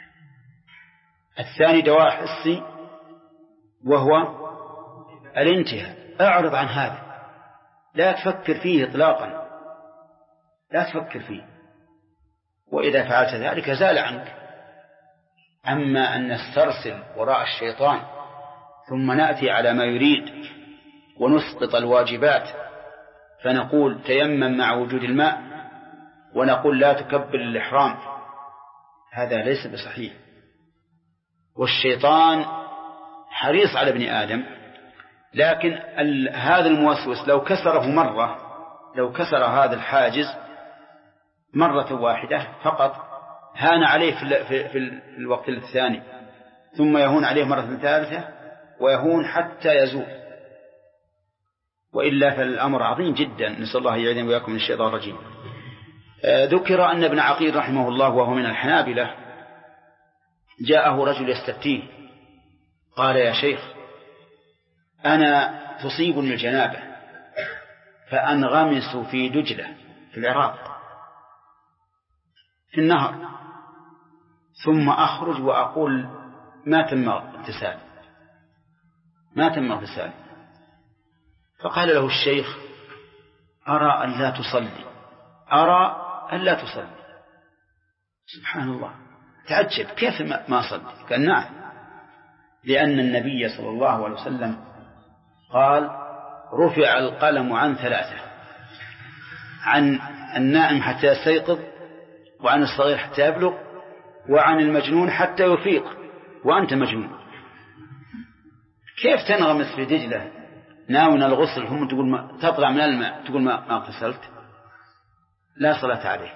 الثاني دواء حسي وهو الانتهاء. أعرض عن هذا، لا تفكر فيه إطلاقا، لا تفكر فيه، وإذا فعلت ذلك زال عنك. أما أن نسترسل وراء الشيطان ثم نأتي على ما يريد ونسقط الواجبات، فنقول تيمم مع وجود الماء ونقول لا تكبر الإحرام، هذا ليس بصحيح. والشيطان حريص على ابن آدم، لكن هذا الموسوس لو كسره مرة، لو كسر هذا الحاجز مرة واحدة فقط هان عليه في الوقت الثاني، ثم يهون عليه مرة ثالثة، ويهون حتى يزول. وإلا فالأمر عظيم جدا، نسأل الله يعيذنا وإياكم من الشيطان الرجيم. ذكر أن ابن عقيل رحمه الله وهو من الحنابلة جاءه رجل يستفتيه، قال: يا شيخ، أنا تصيبني الجنابة فأنغمس في دجلة في العراق في النهر، ثم أخرج وأقول ما تم اغتسال. فقال له الشيخ: أرى أن لا تصلي. سبحان الله، تعجب كيف ما صلي؟ قال: نعم، لأن النبي صلى الله عليه وسلم قال: رفع القلم عن 3، عن النائم حتى يستيقظ، وعن الصغير حتى يبلغ، وعن المجنون حتى يفيق، وأنت مجنون. كيف تنغمس في دجلة ناونا الغسل ثم تقول تطلع من الماء تقول ما اغتسلت؟ لا صلاة عليك.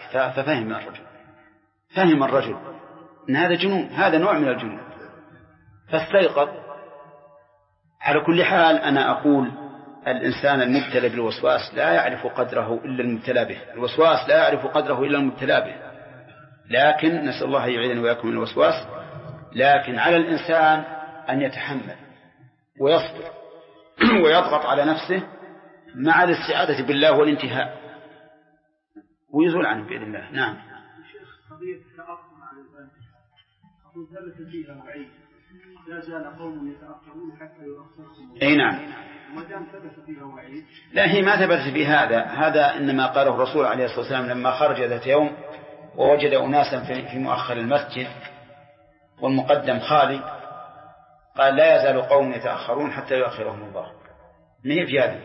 فهم الرجل أن هذا جنون، هذا نوع من الجنون، فاستيقظ. على كل حال أنا أقول الإنسان المبتلى بالوسواس لا يعرف قدره إلا المبتلى به، الوسواس لا يعرف قدره إلا المبتلى به، لكن نسأل الله يعيذنا وإياكم من الوسواس. لكن على الإنسان أن يتحمل ويصبر ويضغط على نفسه مع الاستعاذة بالله والانتهاء ويزول عنه بإذن الله. نعم. قضية التأخر عن الآن أقول ثبت فيها وعيد لا زال قوم يتأخرون حتى يؤخرهم. أي نعم. وما دام ثبت فيها وعيد. لا، هي ما ثبت في هذا إنما قاله الرسول عليه الصلاة والسلام لما خرج ذات يوم ووجد أناسا في مؤخر المسجد والمقدم خالي، قال لا يزال قوم يتأخرون حتى يؤخرهم الله. ما هي في هذا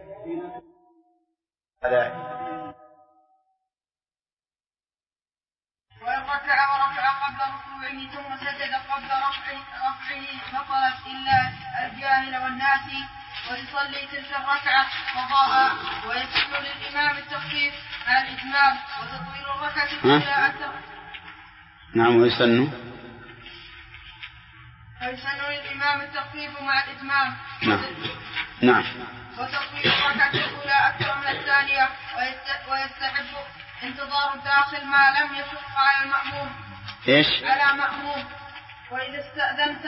وإن ركع ورفع قبل ركوعه ثم سجد قبل رفعه بطلت إلا الجاهل والناسي، ويصلي تلك الركعة قضاء، ويسن للإمام التخفيف مع الإتمام وتطويل الركعة الأولى أكثر. نعم. ويسن للإمام التخفيف مع الإتمام. نعم. وتطويل الركعة الأولى أكثر من الثانية، ويستحب انتظار الداخل ما لم يشق على المأموم. إيش؟ على مأموم. وإذا استأذنت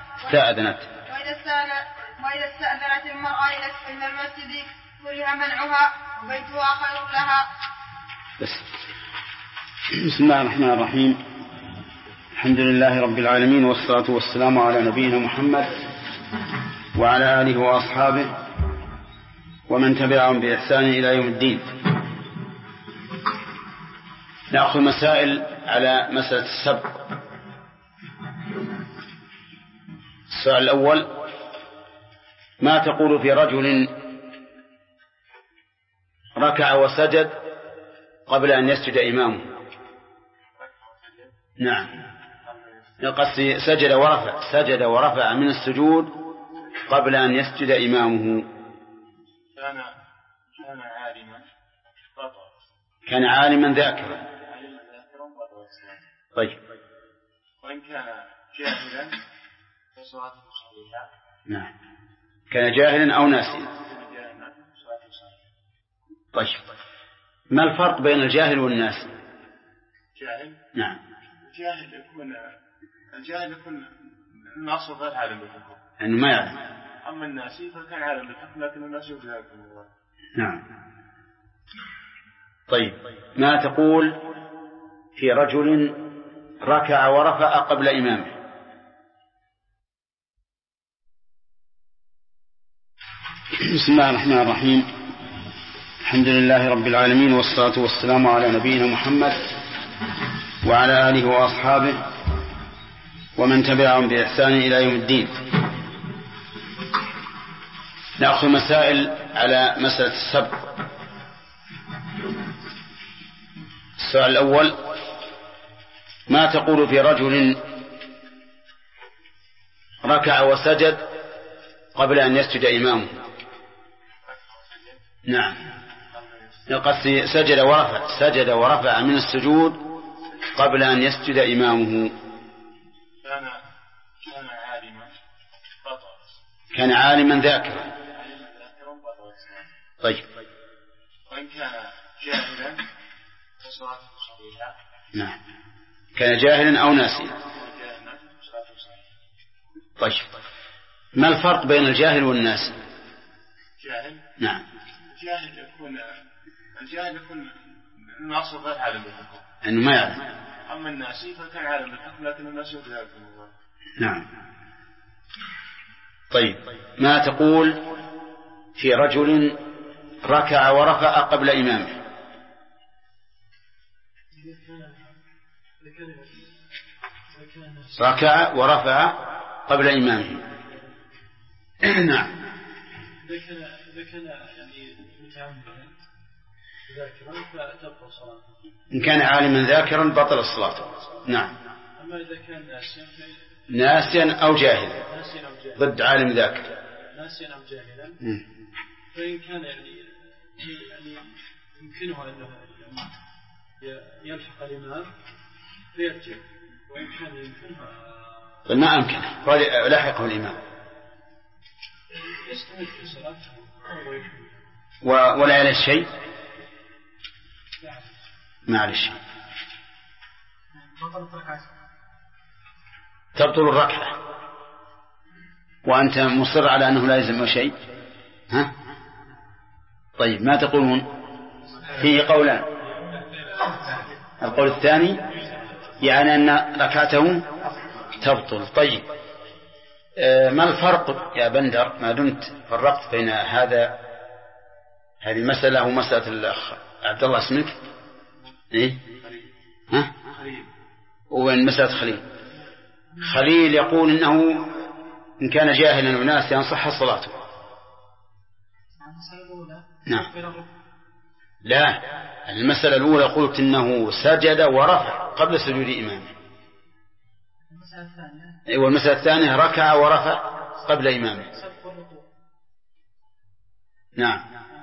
المرأة إلى المسجد كره منعها وبيتها خير لها. بسم الله الرحمن الرحيم. الحمد لله رب العالمين، والصلاة والسلام على نبينا محمد وعلى آله وأصحابه ومن تبعهم بإحسان إلى يوم الدين. نأخذ مسائل على مسألة السبق. السؤال الأول: ما تقول في رجل ركع وسجد قبل أن يسجد إمامه؟ نعم، قصدي سجد ورفع من السجود قبل أن يسجد إمامه. كان عالما ذاكرا. طيب. وإن كان جاهلا فصلاته صحيحة. نعم، كان جاهلا أو ناسيا. طيب، ما الفرق بين الجاهل والناسي؟ جاهل. نعم. الجاهل يكون الناصر غير عالم بالحكم، يعني ما يعلم. أما الناسي فكان عالم بالحكم لكن الناسي بذلك. نعم. طيب، ما تقول في رجل ركع ورفع قبل إمامه؟ بسم الله الرحمن الرحيم. الحمد لله رب العالمين، والصلاة والسلام على نبينا محمد وعلى آله وأصحابه ومن تبعهم بإحسان إلى يوم الدين. نأخذ مسائل على مسألة السبق. السؤال الأول: ما تقول في رجل ركع وسجد قبل أن يسجد إمامه؟ نعم، قصدي سجد ورفع من السجود قبل أن يسجد إمامه. كان عالما ذاكرا. طيب. وإن كان جاهلا فصلاته صحيحة. نعم، كان جاهلا أو ناسيا. طيب، ما الفرق بين الجاهل والناسي؟ جاهل. نعم. الجاهل يكون الناصر غير عالم بالحكم، أنه ما يعلم. أما الناسي فكان عالم بالحكم لكن الناسي بذلك. نعم. طيب، ما تقول في رجل ركع ورفع قبل إمامه؟ ركع ورفع قبل إمامه. نعم. إذا كان يعني متعمدا ذاكرا فتبقى صلاته. إن كان عالما ذاكرا بطل الصلاة. نعم. أما إذا كان ناسيا ناسيا أو جاهلا ضد عالم ذاكر. ناسيا أو جاهلا فإن كان يعني يمكنه أنه يلحق الإمام فيرجع، وإن كان يمكنه ما أمكنه لحقه الإمام يستمر في صلاته ولا عليه شيء، ما عليه شيء، تبطل الركعة وأنت مصر على أنه لا يلزم شيء. ها؟ طيب ما تقولون؟ فيه قولان. القول الثاني يعني أن ركعته تبطل. طيب ما الفرق يا بندر ما دمت فرقت بين هذه المسألة ومسألة الأخ عبد الله اسمك إيه؟ ها؟ وين مسألة خليل؟ خليل يقول إنه إن كان جاهلا وناسيا صح صلاته. نعم. لا، المسألة الأولى قلت إنه سجد ورفع قبل سجود إمامه، والمسألة الثانية ركع ورفع قبل إمامه. نعم.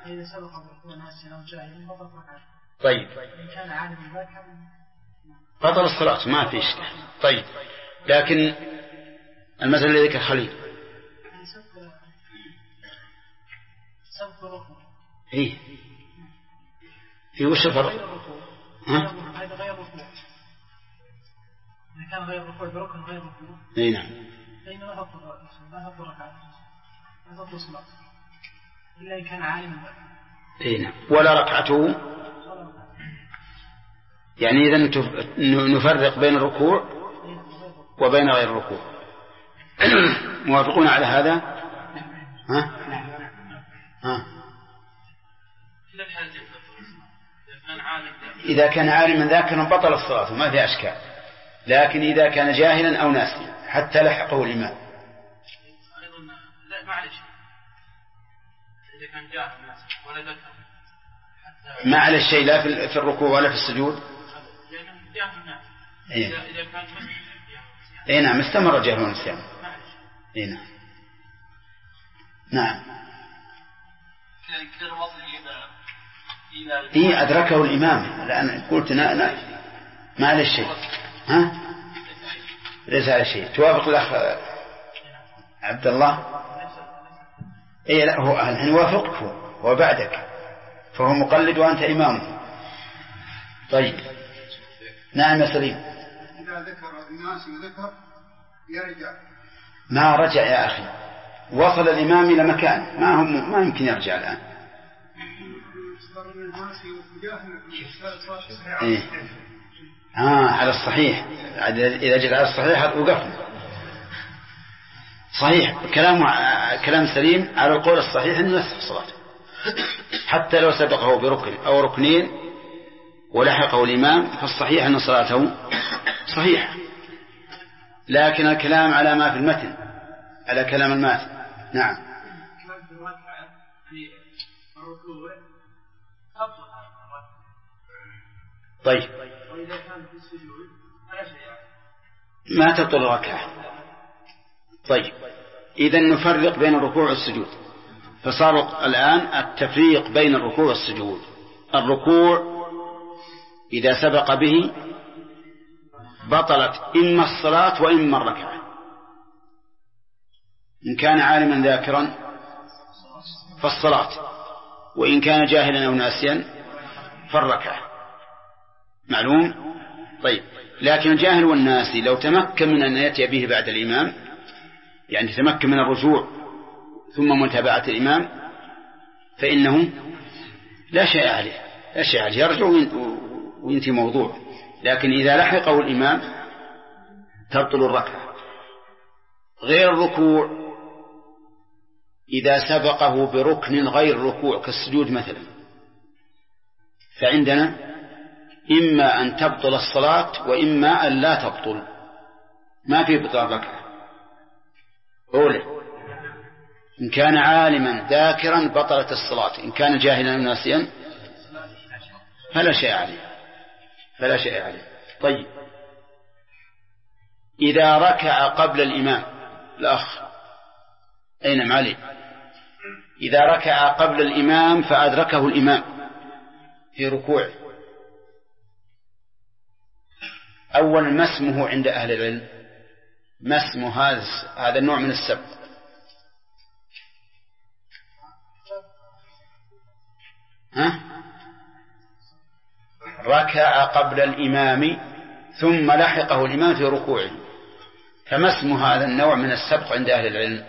طيب بطل الصلاة ما في إشكال. طيب لكن المسألة اللي ذكر خليل إيه في وش الفرق؟ ها؟ هذا غير ركوع. إذا كان غير ركوع بركن غير ركوع. إيه نعم. فإنه لا تبطل ركعة، لا تبطل صلاة إلا إن كان عالما. إيه نعم. ولا ركعته. يعني إذا نفرق بين الركوع وبين غير الركوع. موافقون على هذا؟ ها؟ ها؟ إذا كان عالما ذاكرا بطل الصلاة ما في أشكال، لكن إذا كان جاهلا أو ناسيا حتى لحقه الإمام لا معلش إذا كان جاهل ولا ذكر ما على الشيء لا في الركوع ولا في السجود. إذا كان إيه نعم استمر جهل ونسيان. إيه نعم. نعم. إيه أدركه الإمام لأن قلت ما على الشيء. ها؟ ليس على شيء. توافق الأخ عبد الله؟ إيه لا هو الحين وافقه هو بعدك فهو مقلد وأنت إمامه. طيب نعم يا سليم. إذا ذكر الناس وذكر يرجع. ما رجع يا أخي، وصل الإمام إلى مكان ما يمكن يرجع الآن. إيه؟ على الصحيح إذا جاء على الصحيح وقفنا صحيح. كلام سليم على القول الصحيح أنه يصح صلاته حتى لو سبقه بركن أو ركنين ولحقه الإمام فالصحيح أن صلاته صحيح. لكن الكلام على ما في المتن على كلام الماتن. نعم. طيب ما تبطل الركعة. طيب إذا نفرق بين الركوع والسجود، فصار الآن التفريق بين الركوع والسجود. الركوع إذا سبق به بطلت إما الصلاة وإما الركعة، إن كان عالما ذاكرا فالصلاة، وإن كان جاهلا أو ناسيا فالركعة. معلوم؟ طيب لكن الجاهل والناسي لو تمكن من أن يأتي به بعد الإمام، يعني تمكن من الرجوع ثم متابعة الإمام، فإنه لا شيء عليه يرجع وينتهي موضوع. لكن إذا لحقه الإمام تبطل الركعة. غير الركوع إذا سبقه بركن غير ركوع كالسجود مثلا، فعندنا إما أن تبطل الصلاة وإما أن لا تبطل، ما في بطل ركعة. أولى إن كان عالما ذاكرا بطلت الصلاة، إن كان جاهلا ناسيا فلا شيء عليه. طيب إذا ركع قبل الإمام الأخ أين معلي إذا ركع قبل الإمام فأدركه الإمام في ركوعه، أول ما اسمه عند أهل العلم ما اسمه هذا النوع من السبق؟ ركع قبل الإمام ثم لحقه الإمام في ركوعه، فما اسم هذا النوع من السبق عند أهل العلم؟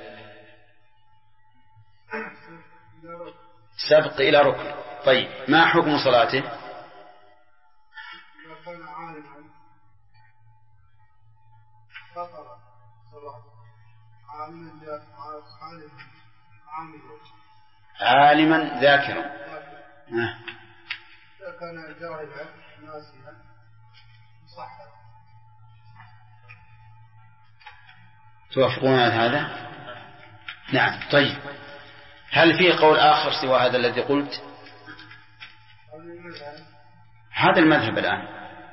سبق إلى ركن. طيب ما حكم صلاته؟ عالما ذاكرا. كان جاهلا ناسيا صح. توافقون على هذا؟ نعم. طيب هل في قول آخر سوى هذا الذي قلت؟ هذا المذهب الآن.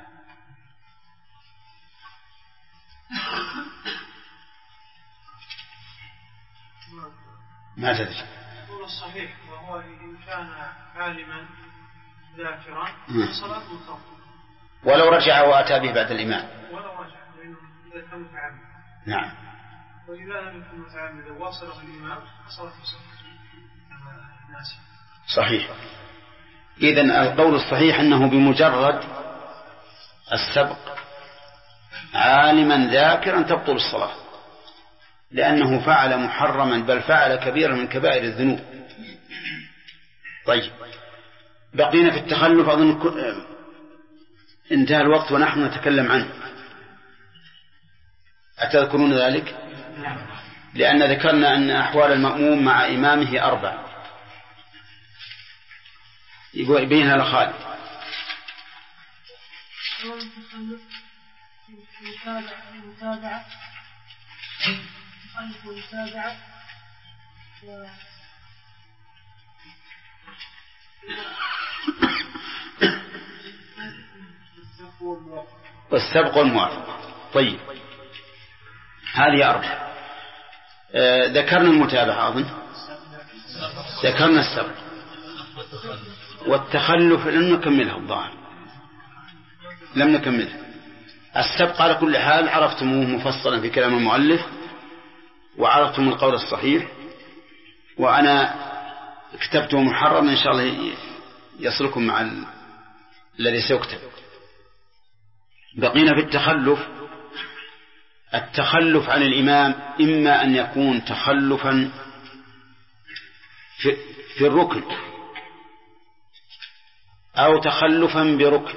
ما تدري. هو الصحيح وهو إن كان عالما ذاكرا صلاته تبطل ولو رجع وأتى به بعد الإمام. ولو رجع لأنه إذا كان متعمد. نعم. وإذا لم يكن متعمدا واصله الإمام صلاته ناسي. صحيح. إذن القول الصحيح أنه بمجرد السبق عالما ذاكرا تبطل الصلاة، لأنه فعل محرما بل فعل كبيرا من كبائر الذنوب. طيب بقينا في التخلف، أظن انتهى الوقت ونحن نتكلم عنه. أتذكرون ذلك؟ لأن ذكرنا أن أحوال المأموم مع إمامه 4. يقول يبينها لخالد. المتابعة والسبق والموافقة. طيب هذه 4. ذكرنا المتابعة، أظن ذكرنا السبق والتخلف لم نكملها الظاهر، لم نكملها. السبق على كل حال عرفتموه مفصلا في كلام المؤلف وعرفتم القول الصحيح، وأنا كتبته محرم إن شاء الله يصلكم مع الذي سيكتب. بقينا في التخلف عن الإمام، إما أن يكون تخلفا في الركن أو تخلفا بركن،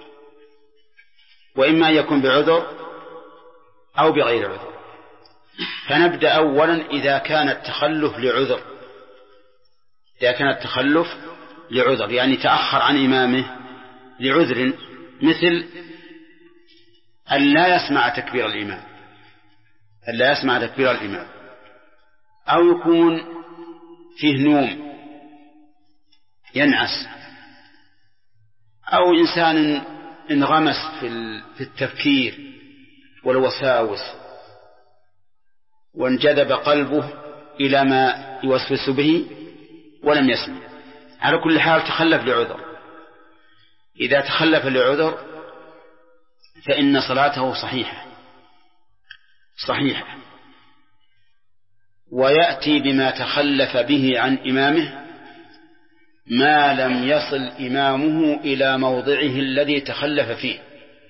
وإما أن يكون بعذر أو بغير عذر. فنبدأ أولا إذا كان التخلف لعذر. إذا كان التخلف لعذر يعني تأخر عن إمامه لعذر، مثل أن لا يسمع تكبير الإمام، أن لا يسمع تكبير الإمام، أو يكون فيه نوم ينعس، أو إنسان انغمس في التفكير والوساوس وانجذب قلبه إلى ما يوسوس به ولم يسمع. على كل حال تخلف لعذر. إذا تخلف لعذر فإن صلاته صحيحة، ويأتي بما تخلف به عن إمامه ما لم يصل إمامه إلى موضعه الذي تخلف فيه.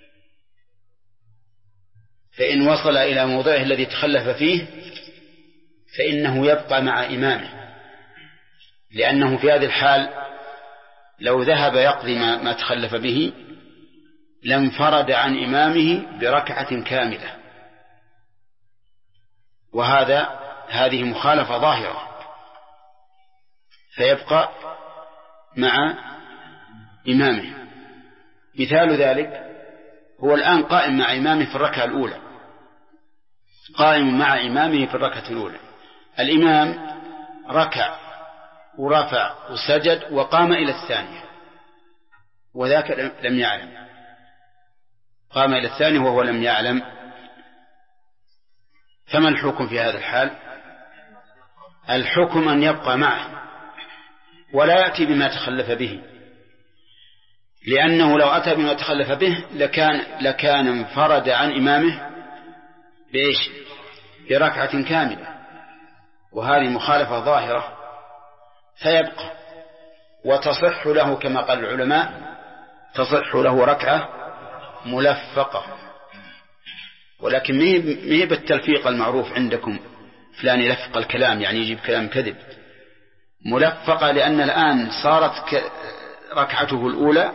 فإن وصل إلى موضعه الذي تخلف فيه فإنه يبقى مع إمامه، لأنه في هذه الحال لو ذهب يقضي ما تخلف به لانفرد عن إمامه بركعة كاملة، هذه مخالفة ظاهرة، فيبقى مع إمامه. مثال ذلك هو الآن قائم مع إمامه في الركعة الأولى، قائم مع إمامه في الركعة الأولى، الإمام ركع ورفع وسجد وقام إلى الثانية، وذاك لم يعلم، قام إلى الثانية وهو لم يعلم، فما الحكم في هذا الحال؟ الحكم أن يبقى معه ولا يأتي بما تخلف به، لأنه لو أتى بما تخلف به لكان انفرد عن إمامه بإيش؟ بركعة كاملة، وهذه مخالفة ظاهرة، فيبقى وتصح له كما قال العلماء، تصح له ركعة ملفقة، ولكن مهي بالتلفيق المعروف عندكم، فلان يلفق الكلام يعني يجيب كلام كذب، ملفقة لأن الآن صارت ركعته الأولى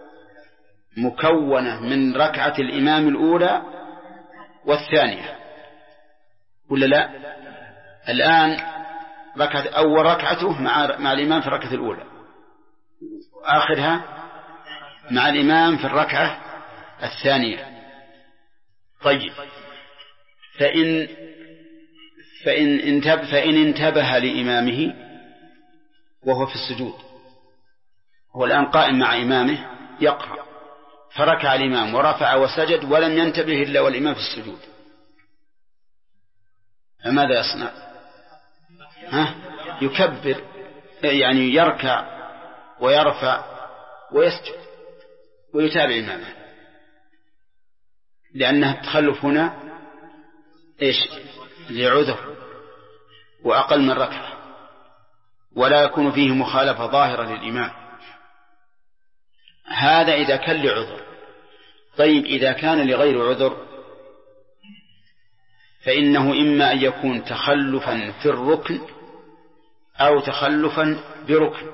مكونة من ركعة الإمام الأولى والثانية، ولا لا؟ الآن أول ركعته مع الإمام في الركعة الأولى، آخرها مع الإمام في الركعة الثانية. طيب، فإن انتبه لإمامه وهو في السجود، هو الآن قائم مع إمامه يقرأ، فركع الإمام ورفع وسجد ولم ينتبه إلا والإمام في السجود، فماذا يصنع؟ يكبر، يعني يركع ويرفع ويسجد ويتابع إمامه، لأنه التخلف هنا إيش؟ لعذر وأقل من ركعة، ولا يكون فيه مخالفة ظاهرة للإمام، هذا إذا كان لعذر. طيب، إذا كان لغير عذر فإنه إما أن يكون تخلفا في الركن أو تخلفا بركن،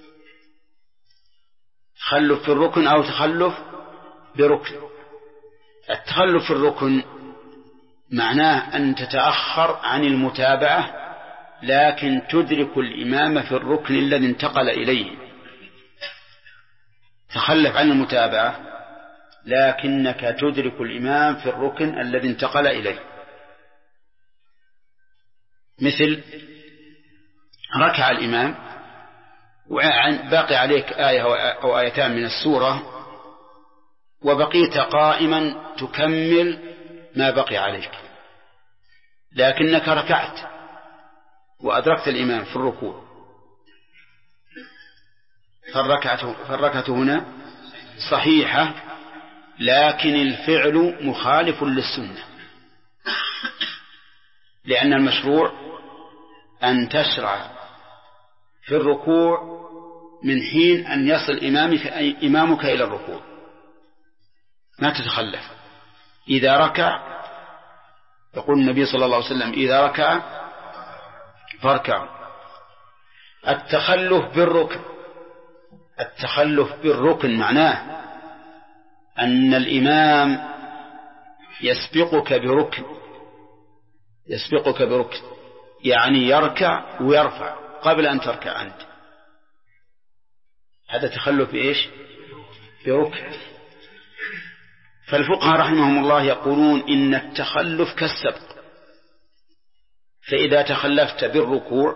تخلف في الركن أو تخلف بركن. التخلف في الركن معناه أن تتأخر عن المتابعة لكن تدرك الإمام في الركن الذي انتقل إليه، تخلف عن المتابعة لكنك تدرك الإمام في الركن الذي انتقل إليه. مثل ركع الإمام وباقي عليك آية أو آيتان من السورة وبقيت قائما تكمل ما بقي عليك، لكنك ركعت وأدركت الإمام في الركوع، فالركعة هنا صحيحة، لكن الفعل مخالف للسنة، لأن المشروع أن تشرع في الركوع من حين أن يصل إمامك إلى الركوع، ما تتخلف. إذا ركع يقول النبي صلى الله عليه وسلم إذا ركع فاركعوا. التخلف بالركن معناه أن الإمام يسبقك بركن، يعني يركع ويرفع قبل أن تركع أنت، هذا تخلف بإيش؟ بركن. فالفقهاء رحمهم الله يقولون إن التخلف كالسبق، فإذا تخلفت بالركوع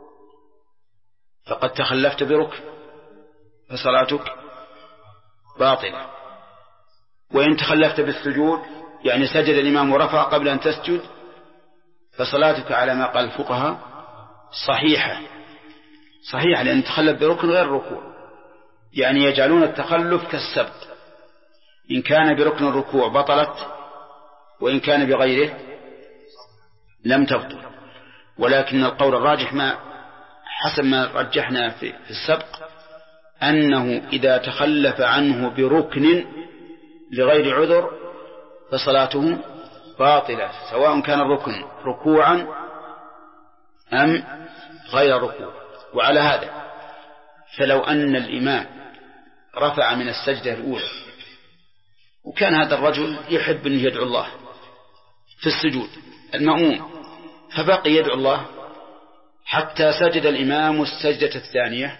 فقد تخلفت بركن فصلاتك باطلة، وإن تخلفت بالسجود يعني سجد الإمام ورفع قبل أن تسجد فصلاتك على ما قال الفقهاء صحيحة، لأن تخلف بركن غير الركوع، يعني يجعلون التخلف كالسبق، إن كان بركن الركوع بطلت وإن كان بغيره لم تبطل. ولكن القول الراجح حسب ما رجحنا في السبق أنه إذا تخلف عنه بركن لغير عذر فصلاته باطلة، سواء كان الركن ركوعا أم غير ركوع. وعلى هذا فلو أن الإمام رفع من السجدة الأولى وكان هذا الرجل يحب أن يدعو الله في السجود المأموم، فبقي يدعو الله حتى سجد الإمام السجدة الثانية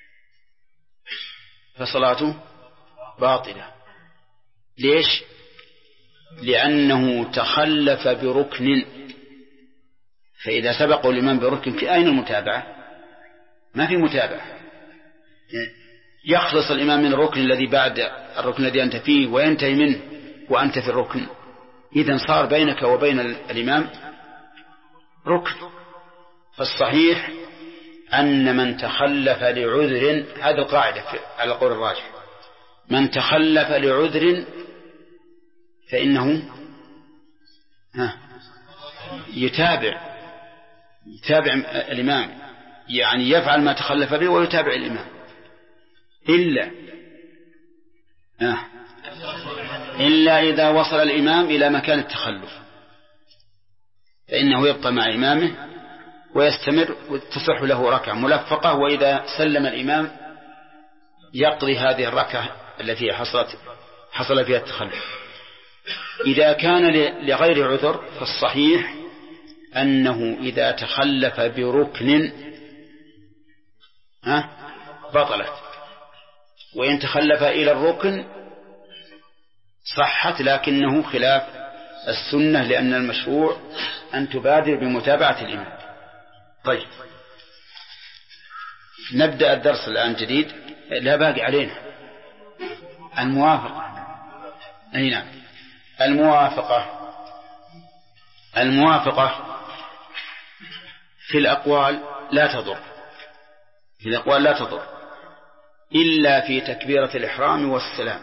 فصلاته باطلة. ليش؟ لأنه تخلف بركن، فإذا سبقوا الإمام بركن في أين المتابعة؟ ما في متابعة، يخلص الإمام من الركن الذي بعد الركن الذي أنت فيه وينتهي منه وأنت في الركن، إذن صار بينك وبين الإمام ركن. فالصحيح أن من تخلف لعذر، هذا القاعدة على القول الراجح، من تخلف لعذر فإنه يتابع الإمام، يعني يفعل ما تخلف به ويتابع الإمام، إلا إذا وصل الإمام إلى مكان التخلف فإنه يبقى مع إمامه ويستمر وتصح له ركعة ملفقة، وإذا سلم الإمام يقضي هذه الركعة التي حصل فيها التخلف. إذا كان لغير عذر فالصحيح أنه إذا تخلف بركن بطلت، وإن تخلف إلى الركن صحت، لكنه خلاف السنة، لأن المشروع أن تبادر بمتابعة الإمام. طيب، نبدأ الدرس الآن جديد. لا باقي علينا الموافقة. أي نعم، الموافقة في الأقوال لا تضر إلا في تكبيرة الإحرام والسلام.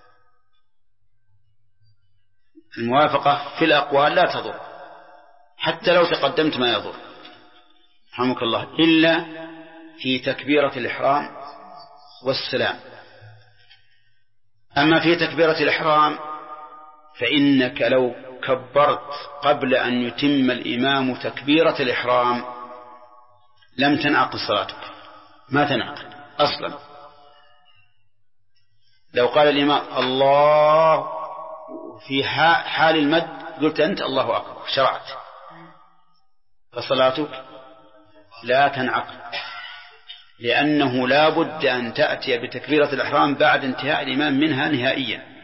الموافقة في الأقوال لا تضر، حتى لو تقدمت ما يضر رحمك الله، إلا في تكبيرة الإحرام والسلام. أما في تكبيرة الإحرام فإنك لو كبرت قبل أن يتم الإمام تكبيرة الإحرام لم تنعقد صلاتك، ما تنعقد أصلا. لو قال الإمام الله في حال المد قلت أنت الله أكبر شرعت، فصلاتك لا تنعقد، لأنه لا بد أن تأتي بتكبيرة الإحرام بعد انتهاء الإمام منها نهائيا.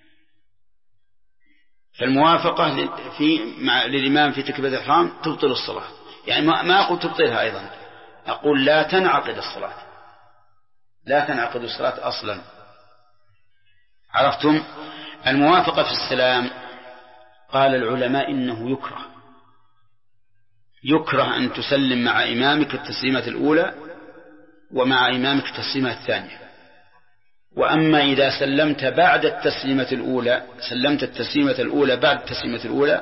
فالموافقة للإمام في تكبيرة الإحرام تبطل الصلاة، يعني ما أقول تبطلها أيضا، أقول لا تنعقد الصلاة، لا تنعقد الصلاة أصلا. عرفتم؟ الموافقة في السلام قال العلماء إنه يكره أن تسلم مع إمامك التسليمة الأولى ومع إمامك التسليمة الثانية. وأما إذا سلمت بعد التسليمة الأولى، سلمت التسليمة الأولى بعد التسليمة الأولى،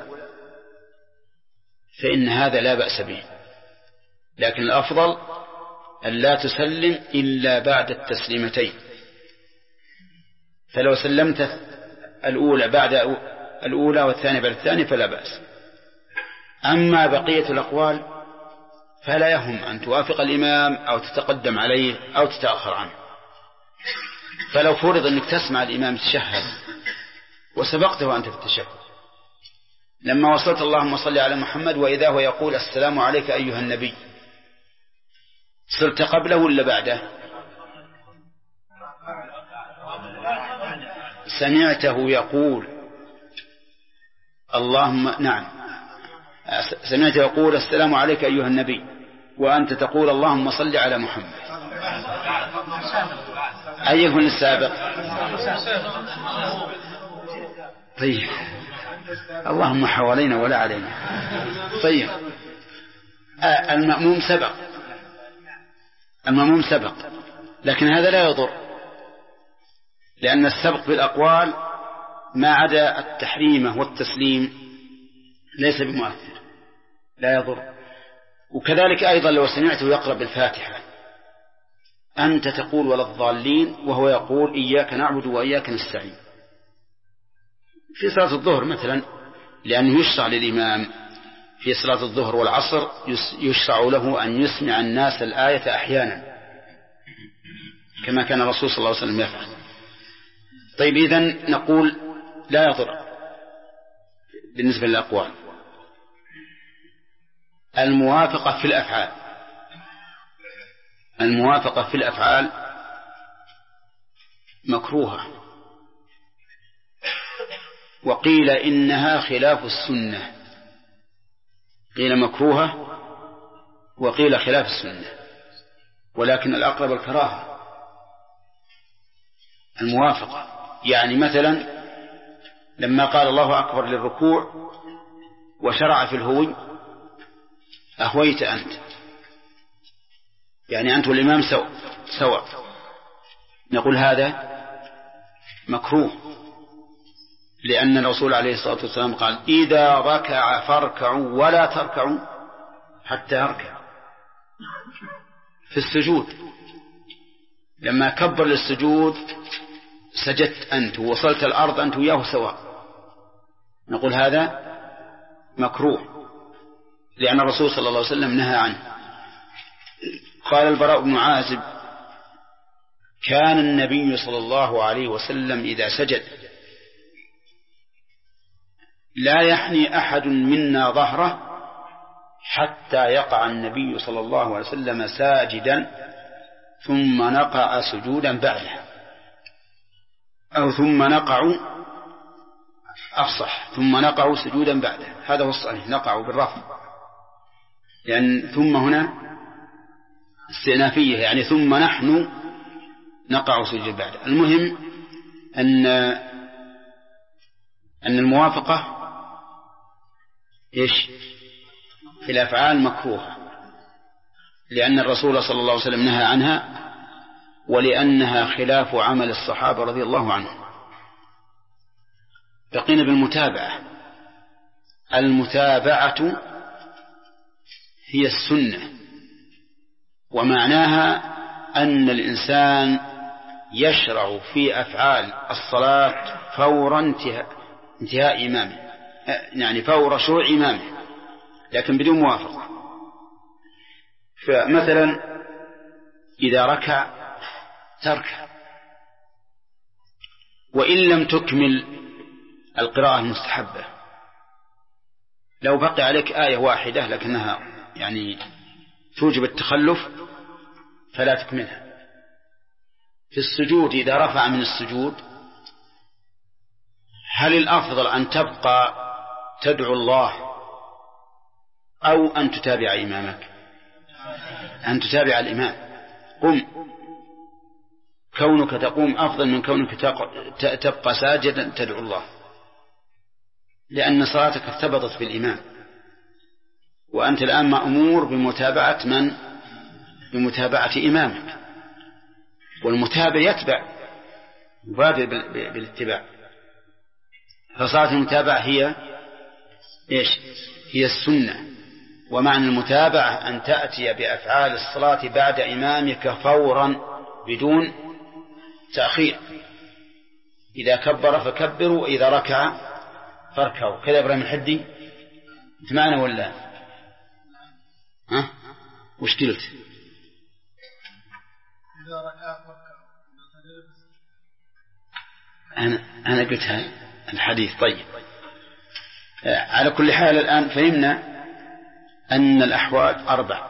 فإن هذا لا بأس به، لكن الأفضل أن لا تسلم إلا بعد التسليمتين. فلو سلمت الأولى بعد الأولى والثانية بعد الثانية فلا بأس. أما بقية الأقوال فلا يهم أن توافق الإمام أو تتقدم عليه أو تتأخر عنه. فلو فرض أنك تسمع الإمام تشهد وسبقته أنت في التشهد، لما وصلت اللهم صل على محمد وإذا هو يقول السلام عليك أيها النبي، صرت قبله ولا بعده؟ سمعته يقول سمعته يقول السلام عليك أيها النبي وأنت تقول اللهم صل على محمد، أي يكون السابق؟ طيب، اللهم حوالينا ولا علينا. طيب، المأموم سبق، لكن هذا لا يضر، لأن السبق بالأقوال ما عدا التحريمة والتسليم ليس بمؤثر، لا يضر. وكذلك أيضا لو سمعته يقرأ بالفاتحة أنت تقول ولا الضالين وهو يقول إياك نعبد وإياك نستعين في صلاة الظهر مثلا، لأنه يشرع للإمام في صلاة الظهر والعصر يشرع له أن يسمع الناس الآية أحيانا كما كان الرسول صلى الله عليه وسلم يفعل. طيب، إذن نقول لا يضر بالنسبة للأقوال. الموافقة في الأفعال مكروهة، وقيل إنها خلاف السنة، قيل مكروهة وقيل خلاف السنة، ولكن الأقرب الكراهة الموافقة. يعني مثلا لما قال الله أكبر للركوع وشرع في الهوي أهويت أنت، يعني أنت والإمام سواء، نقول هذا مكروه، لأن الرسول عليه الصلاة والسلام قال إذا ركع فاركعوا ولا تركعوا حتى يركع. في السجود لما كبر للسجود سجدت أنت ووصلت الأرض أنت وياه سواء، نقول هذا مكروه، لأن الرسول صلى الله عليه وسلم نهى عنه. قال البراء بن عازب كان النبي صلى الله عليه وسلم إذا سجد لا يحني أحد منا ظهره حتى يقع النبي صلى الله عليه وسلم ساجدا ثم نقع سجودا بعده، أو ثم نقع أفصح ثم نقع سجودا بعده، هذا هو الصحيح، نقع بالرفع، لأن ثم هنا استئنافية، يعني ثم نحن نقع سجودا بعده. المهم أن الموافقة إيش في الأفعال مكروهة، لأن الرسول صلى الله عليه وسلم نهى عنها، ولأنها خلاف عمل الصحابة رضي الله عنهم. بقينا بالمتابعة. المتابعة هي السنة، ومعناها أن الإنسان يشرع في أفعال الصلاة فور انتهاء إمامه، يعني فور شروع إمامه، لكن بدون موافقة. فمثلا إذا ركع تركع، وإن لم تكمل القراءة المستحبة، لو بقي عليك آية واحدة لكنها يعني توجب التخلف فلا تكملها. في السجود إذا رفع من السجود هل الأفضل أن تبقى تدعو الله أو أن تتابع إمامك؟ أن تتابع الإمام. قم، كونك تقوم أفضل من كونك تبقى ساجدا تدعو الله، لأن صلاتك ارتبطت بالإمام، وأنت الآن مأمور بمتابعة من؟ بمتابعة إمامك، والمتابع يتبع، يبادر بالاتباع. فصلاة المتابعة هي إيش؟ هي السنة. ومعنى المتابعة أن تأتي بأفعال الصلاة بعد إمامك فورا بدون تأخير، إذا كبر فكبروا وإذا ركع فاركعوا. كذا إبراهيم الحدي أنت معنا ولا ها؟ وش قلت؟ إذا ركع فاركعوا. أنا قلتها الحديث. طيب، على كل حال الآن فهمنا أن الأحوال 4: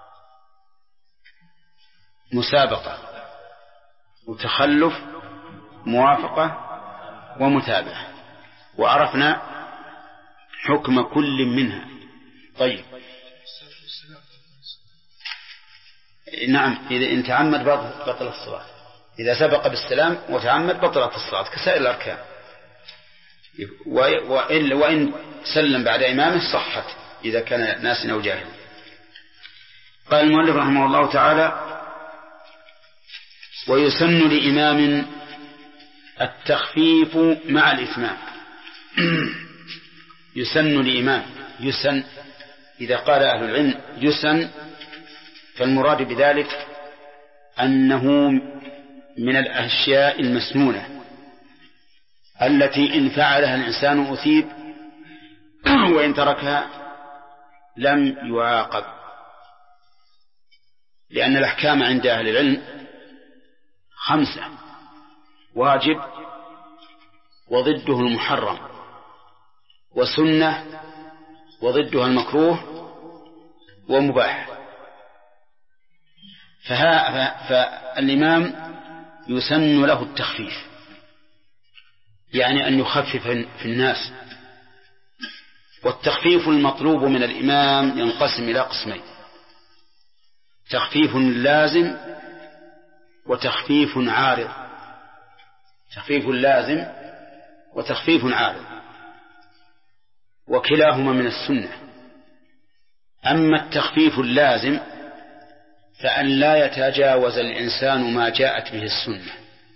مسابقة، وتخلف، موافقة، ومتابعة، وعرفنا حكم كل منها. طيب، نعم، إذا إن تعمد بطل الصلاة، إذا سبق بالسلام وتعمد بطلت الصلاة كسائر الأركان، وإن سلم بعد إمامه صحت إذا كان ناسا أو جاهل. قال المؤلف رحمه الله تعالى: ويسن لإمام التخفيف مع الإتمام. يسن لإمام، يسن إذا قال أهل العلم يسن فالمراد بذلك أنه من الأشياء المسنونة التي إن فعلها الإنسان أثيب وإن تركها لم يعاقب، لأن الأحكام عند أهل العلم 5: واجب، وضده المحرم، وسنة، وضدها المكروه، ومباح. فالإمام يسن له التخفيف، يعني أن يخفف في الناس. والتخفيف المطلوب من الإمام ينقسم إلى قسمين: تخفيف لازم وتخفيف عارض. تخفيف لازم وتخفيف عارض، وكلاهما من السنة. أما التخفيف اللازم فأن لا يتجاوز الإنسان ما جاءت به السنة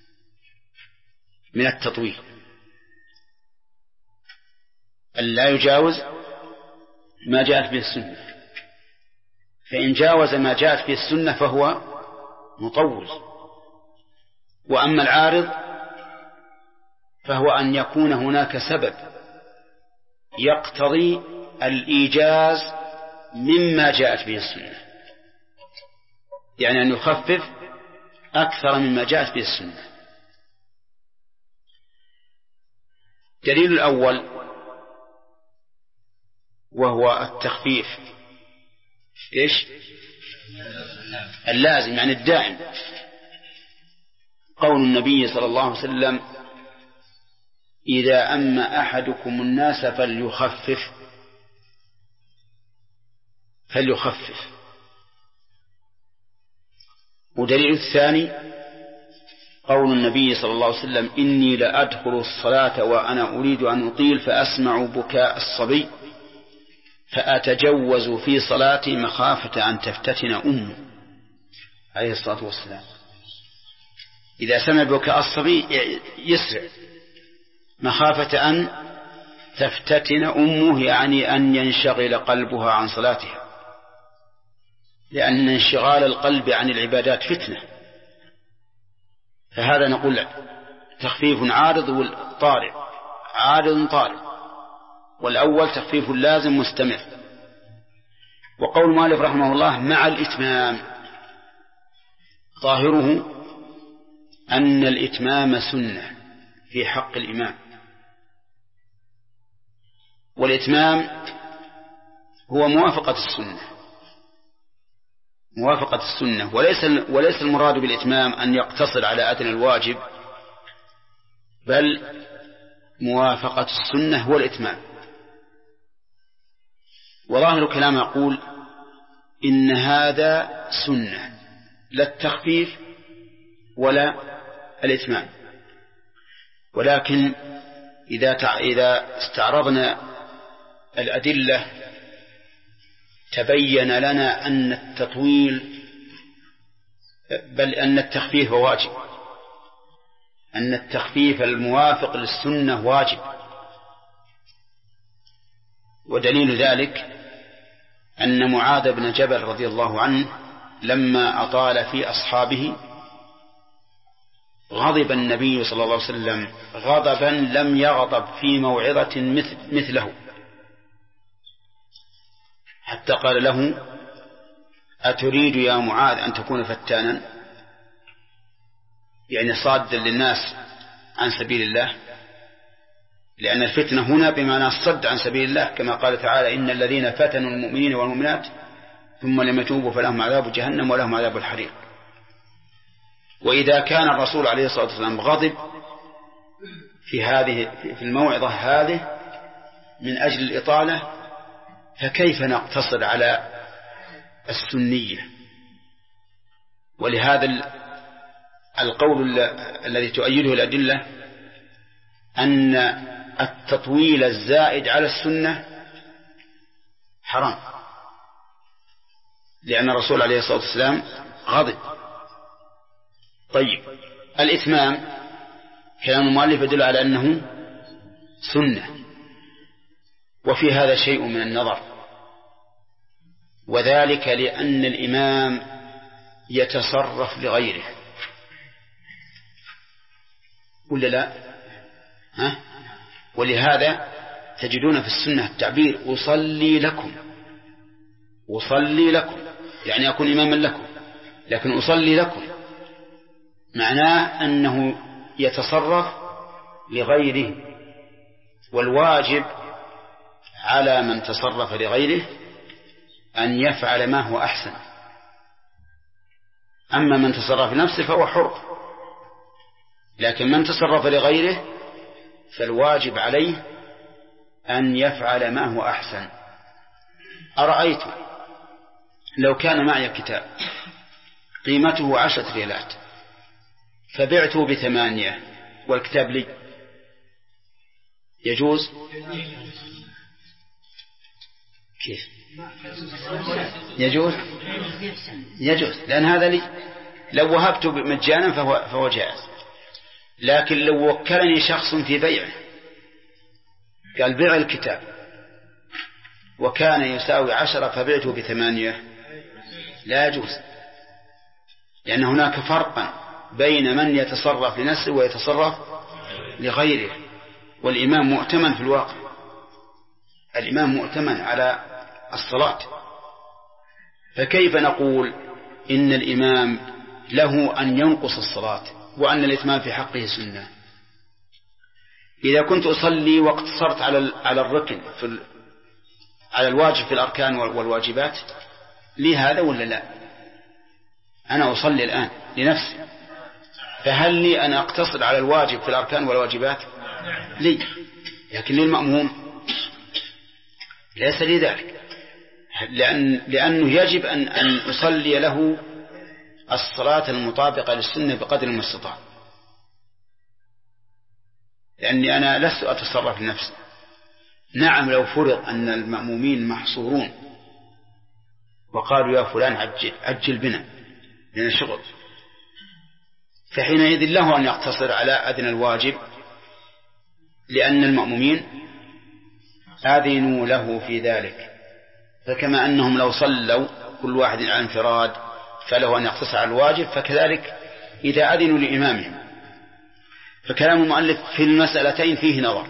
من التطويل، أن لا يجاوز ما جاءت به السنة، فإن جاوز ما جاءت به السنة فهو مطول. وأما العارض فهو أن يكون هناك سبب يقتضي الإيجاز مما جاءت به السنة، يعني أن يخفف أكثر مما جاءت به السنة. دليل الأول وهو التخفيف إيش؟ اللازم يعني الدائم، قول النبي صلى الله عليه وسلم: إذا أما أحدكم الناس فليخفف. ودليل الثاني قول النبي صلى الله عليه وسلم: إني لأدخل الصلاة وأنا أريد أن أطيل فأسمع بكاء الصبي فأتجوز في صلاتي مخافة أن تفتتن أمه عليه الصلاة والسلام. إذا سمع بكاء الصبي يسرع مخافة أن تفتتن أمه، يعني أن ينشغل قلبها عن صلاتها، لأن انشغال القلب عن العبادات فتنة. فهذا نقول تخفيف عارض والطارئ، عارض طارئ، والأول تخفيف لازم مستمر. وقول مالك رحمه الله مع الإتمام، ظاهره أن الإتمام سنة في حق الإمام، والإتمام هو موافقة السنة، وليس المراد بالإتمام أن يقتصر على أدنى الواجب، بل موافقة السنة هو الإتمام. وظاهر كلام يقول إن هذا سنة، لا التخفيف ولا الإتمام. ولكن إذا استعرضنا الأدلة تبين لنا أن التطويل بل أن التخفيف واجب، أن التخفيف الموافق للسنة واجب. ودليل ذلك أن معاذ بن جبل رضي الله عنه لما أطال في أصحابه غضب النبي صلى الله عليه وسلم غضبا لم يغضب في موعظة مثله، حتى قال له: أتريد يا معاذ أن تكون فتانا، يعني صادا للناس عن سبيل الله، لأن الفتنة هنا بمعنى الصد عن سبيل الله، كما قال تعالى: إن الذين فتنوا المؤمنين والمؤمنات ثم لم يتوبوا فلهم عذاب جهنم ولهم عذاب الحريق. وإذا كان الرسول عليه الصلاة والسلام غضب في الموعظة هذه من أجل الإطالة، فكيف نقتصر على السنية؟ ولهذا القول الذي تؤيده الأدلة أن التطويل الزائد على السنة حرام، لأن الرسول عليه الصلاة والسلام غضب. طيب، الإتمام كلام المؤلف يدل على أنه سنة، وفي هذا شيء من النظر، وذلك لأن الإمام يتصرف لغيره، ولا لا؟ ولهذا تجدون في السنة التعبير أصلي لكم، يعني أكون إماما لكم، لكن أصلي لكم معناه أنه يتصرف لغيره، والواجب على من تصرف لغيره أن يفعل ما هو أحسن. أما من تصرف لنفسه فهو حر، لكن من تصرف لغيره فالواجب عليه أن يفعل ما هو أحسن. أرأيت لو كان معي كتاب قيمته 10 ريالات فبعته ب8 والكتاب لي، يجوز؟ كيف يجوز؟ يجوز، لأن هذا لي، لو وهبت مجانا فهو جائز. لكن لو وكلني شخص في بيعه، قال بيع الكتاب وكان يساوي 10 فبعته ب8، لا يجوز، لأن هناك فرقا بين من يتصرف لنفسه ويتصرف لغيره، والإمام مؤتمن في الواقع، الإمام مؤتمن على الصلاة، فكيف نقول إن الإمام له أن ينقص الصلاة وأن الإتمام في حقه سنة؟ إذا كنت أصلي واقتصرت على الركن على الواجب في الأركان والواجبات، لي هذا ولا لا؟ أنا أصلي الآن لنفسي، فهل لي أن أقتصر على الواجب في الأركان والواجبات؟ لي، لكن للمأموم ليس لي ذلك، لأنه يجب أن أصلي له الصلاة المطابقة للسنة بقدر المستطاع، لأني أنا لست أتصرف لنفسي. نعم، لو فرض أن المأمومين محصورون وقالوا يا فلان عجل بنا لنا شغل، فحينئذ له أن يقتصر على أدنى الواجب، لأن المأمومين آذنوا له في ذلك. فكما أنهم لو صلوا كل واحد على انفراد فله أن يقتصر على الواجب، فكذلك إذا أذنوا لإمامهم. فكلام المؤلف في المسألتين فيه نظر.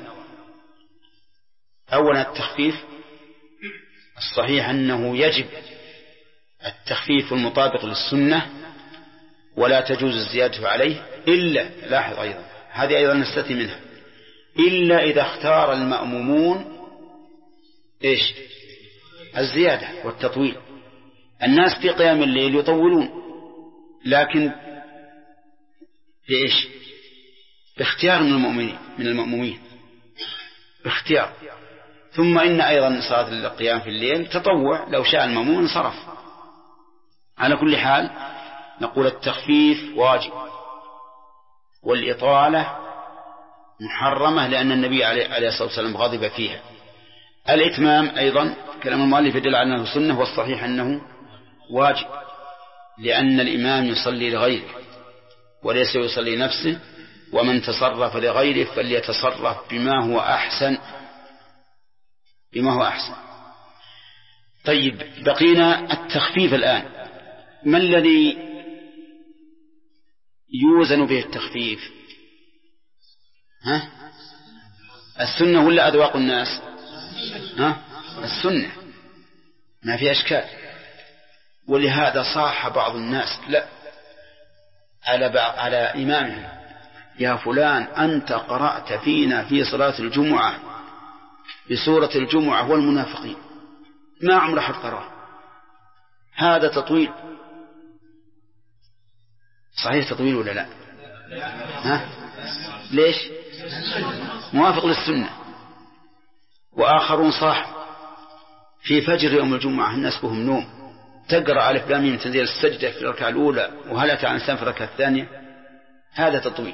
أولا التخفيف، الصحيح أنه يجب التخفيف المطابق للسنة ولا تجوز الزيادة عليه، إلا، لاحظ أيضا هذه أيضا نستثني منها، إلا إذا اختار المأمومون إيش؟ الزيادة والتطويل. الناس في قيام الليل يطولون، لكن بإيش؟ باختيار من المأمومين، باختيار. ثم إن أيضا صلاة القيام في الليل تطوع، لو شاء المأموم انصرف. على كل حال نقول التخفيف واجب والإطالة محرمة، لأن النبي عليه الصلاة والسلام غضب فيها. الإتمام أيضا كلام المؤلف يدل على أنه سنة، والصحيح أنه واجب، لأن الإمام يصلي لغيره وليس يصلي نفسه، ومن تصرف لغيره فليتصرف بما هو أحسن. طيب، بقينا التخفيف الآن. ما الذي يوزن به التخفيف؟ السنة ولا أذواق الناس؟ السنة، ما في أشكال. ولهذا صاح بعض الناس لا على إمامهم: يا فلان أنت قرأت فينا في صلاة الجمعة بسورة الجمعة والمنافقين، ما عمر أحد قرأ. هذا تطويل، صحيح تطويل ولا لا؟ ليش؟ موافق للسنة. وآخرون صاح في فجر يوم الجمعة الناس بهم نوم، تقرأ ألف لام ميم تنزيل السجدة في الركعة الأولى وهل أتى عن الإنسان في الركعة الثانية، هذا تطويل.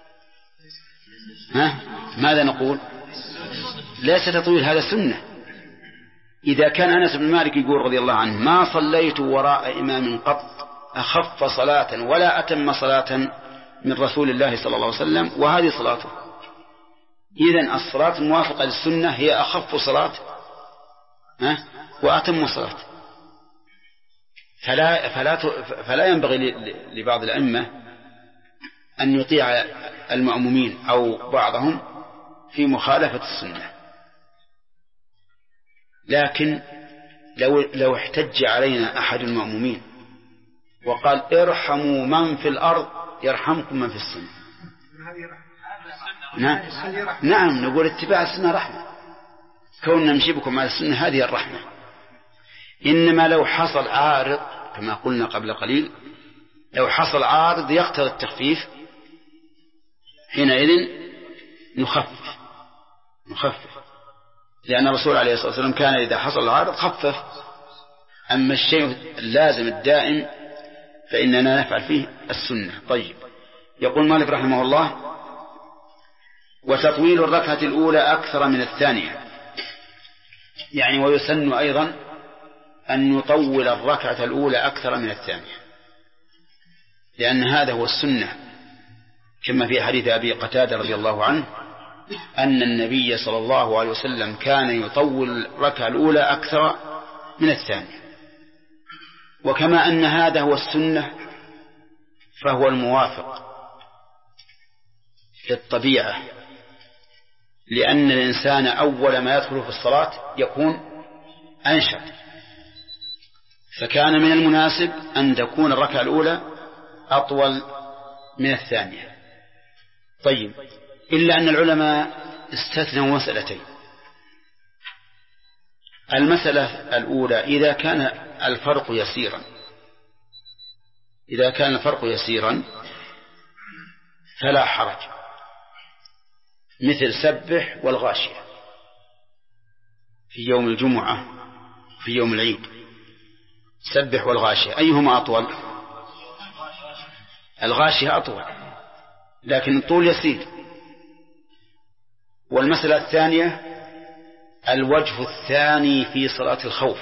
ماذا نقول؟ ليس تطويل، هذا سنة. إذا كان أنس بن مالك يقول رضي الله عنه: ما صليت وراء إمام قط أخف صلاة ولا أتم صلاة من رسول الله صلى الله عليه وسلم، وهذه صلاته. إذن الصلاة الموافقة للسنة هي أخف صلاة وأتم صلاة. فلا ينبغي لبعض الأئمة أن يطيع المأمومين أو بعضهم في مخالفة السنة. لكن لو احتج علينا أحد المأمومين وقال: ارحموا من في الأرض يرحمكم من في السنة، نعم نقول اتباع السنة رحمة، كوننا نمشي بكم على السنة هذه الرحمة. إنما لو حصل عارض كما قلنا قبل قليل، لو حصل عارض يقتضي التخفيف، حينئذ نخفف، لأن الرسول عليه الصلاة والسلام كان إذا حصل العارض خفف. أما الشيء اللازم الدائم فإننا نفعل فيه السنة. طيب، يقول مالك رحمه الله: وتطويل الركعة الأولى أكثر من الثانية. يعني ويسن أيضا أن يطول الركعة الأولى أكثر من الثانية، لأن هذا هو السنة، كما في حديث أبي قتادة رضي الله عنه أن النبي صلى الله عليه وسلم كان يطول الركعة الأولى أكثر من الثانية. وكما أن هذا هو السنة فهو الموافق للطبيعة، لأن الإنسان أول ما يدخل في الصلاة يكون أنشط، فكان من المناسب أن تكون الركعة الأولى أطول من الثانية. طيب، إلا أن العلماء استثنوا مسألتين. المسألة الأولى إذا كان الفرق يسيرا فلا حرج، مثل سبح والغاشية في يوم الجمعة في يوم العيد. سبح والغاشية أيهما أطول؟ الغاشية أطول، لكن الطول يسير. والمسألة الثانية الوجه الثاني في صلاة الخوف.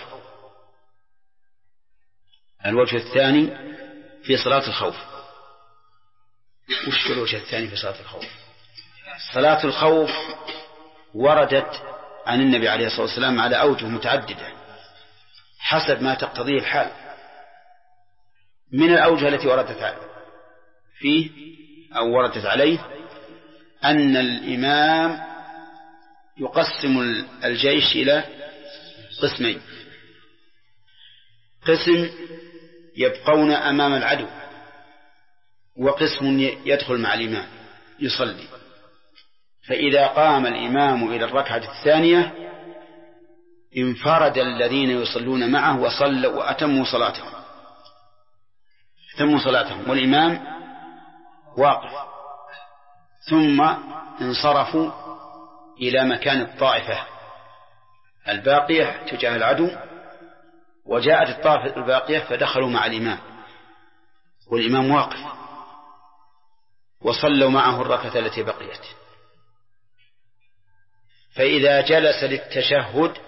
وش الوجه الثاني في صلاة الخوف؟ صلاة الخوف وردت عن النبي عليه الصلاة والسلام على أوجه متعددة حسب ما تقتضيه الحال. من الأوجه التي وردت فيه أو وردت عليه أن الإمام يقسم الجيش إلى قسمين: قسم يبقون أمام العدو، وقسم يدخل مع الإمام يصلي. فإذا قام الإمام إلى الركعة الثانية انفرد الذين يصلون معه وصلوا وأتموا صلاتهم والإمام واقف، ثم انصرفوا إلى مكان الطائفة الباقية تجاه العدو، وجاءت الطائفة الباقية فدخلوا مع الإمام والإمام واقف، وصلوا معه الركعة التي بقيت. فإذا جلس للتشهد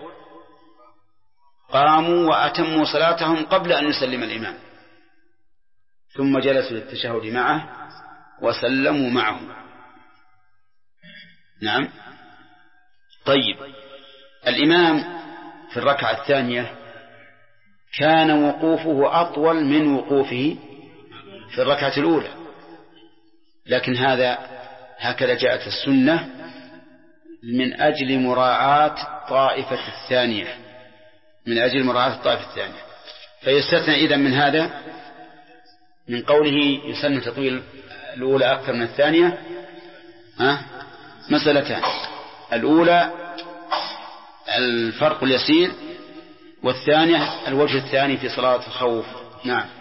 قاموا وأتموا صلاتهم قبل أن يسلم الإمام، ثم جلسوا للتشهد معه وسلموا معه. نعم. طيب، الإمام في الركعة الثانية كان وقوفه أطول من وقوفه في الركعة الأولى، لكن هكذا جاءت السنة من أجل مراعاة الطائفة الثانية، فيستثنى إذن من هذا من قوله يسن تطويل الأولى أكثر من الثانية مسألتان: الأولى الفرق اليسير، والثانية الوجه الثاني في صلاة الخوف. نعم.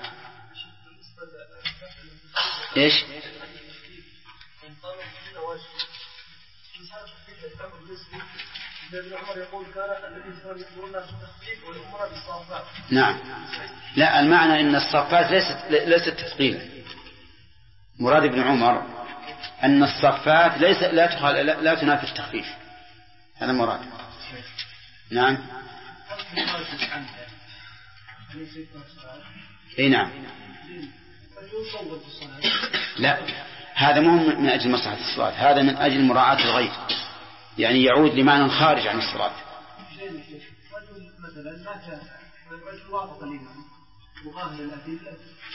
إيش؟ نعم. لا، المعنى إن الصفات ليست تثقيلا. مراد ابن عمر أن الصفات لا تنافي التخفيف، هذا مراد. نعم. اي نعم. لا، هذا مهم من أجل مصلحة الصلاة، هذا من أجل مراعاة الغير، يعني يعود لمعنى خارج عن الصلاة. مثلا ما كان الرجل وافق الإمام وظاهر الأدلة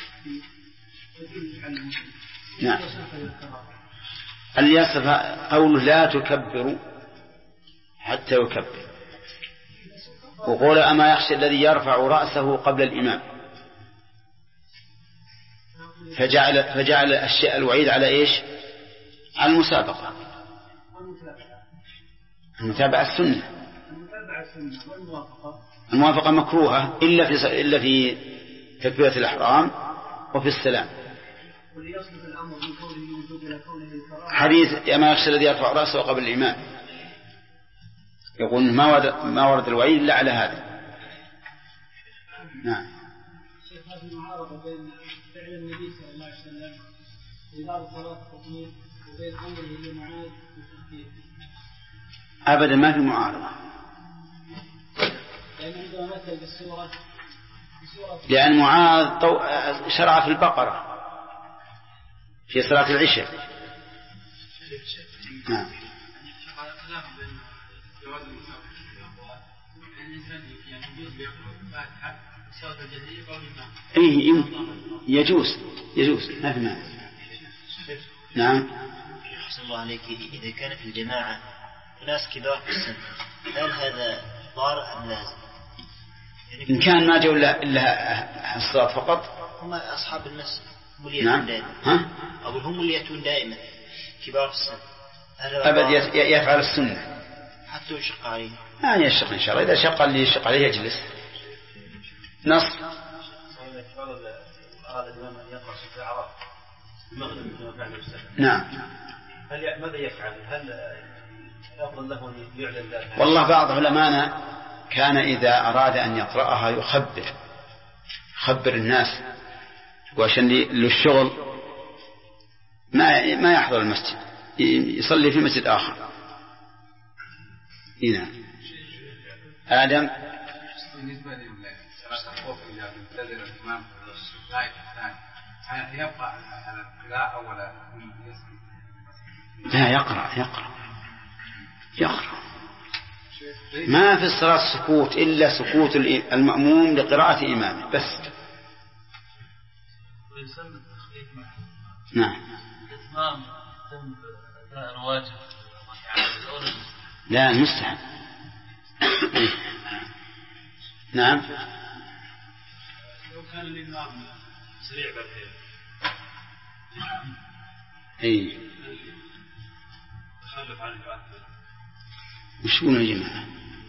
في نعم. اليسر قوله لا تكبروا حتى يكبر، وقول أما يخشى الذي يرفع رأسه قبل الإمام، فجعل الشيء الوعيد على إيش؟ على المسابقة، المتابعة السنة. الموافقة مكروهة إلا في تكبيرة الإحرام وفي السلام. حديث أما يخشى الذي يرفع رأسه قبل الإمام يقول ما ورد الوعيد إلا على هذا. نعم. هذه المعارضة بين فعل النبي صلى الله عليه وسلم في بعض صلاة التطهير وبين أمره لمعاذ بالتخفيف. أبدا ما في معارضة، لأن معاذ شرع في البقرة في صلاة العشاء. نعم. إيه يجوز ما في مانع. نعم. أحسن الله عليك. إذا كان في الجماعة ناس كبار في السن هل هذا ضار أم لازم؟ يعني إن كان ما جو إلا الصلاة فقط هم أصحاب المسجد هم اللي يأتون دائما أو هم اللي يأتون دائما كبار في السن أبد يفعل السنة حتى يشق عليه ما يشق إن شاء الله. إذا شق اللي يشق عليه يجلس. نص. أراد الإمام أن يقرأ في الأعراف المغرب كما فعل الأستاذ. نعم. ماذا يفعل؟ هل أفضل له أن يعلن ذلك؟ والله بعض علمانا كان إذا أراد أن يقرأها يخبر الناس وعشان للشغل ما يحضر المسجد يصلي في مسجد آخر. هنا آدم. بالنسبة لصلاة الخوف إذا انتظر الإمام الآية الثانية يبقى على القراءة ولا يسكت؟ لا يقرأ. ما في الصلاة سكوت إلا سكوت المأموم لقراءة إمامه بس. نعم. لا المستحب. نعم. لو كان الإمام سريع بالحيل اي وشون يا جماعة؟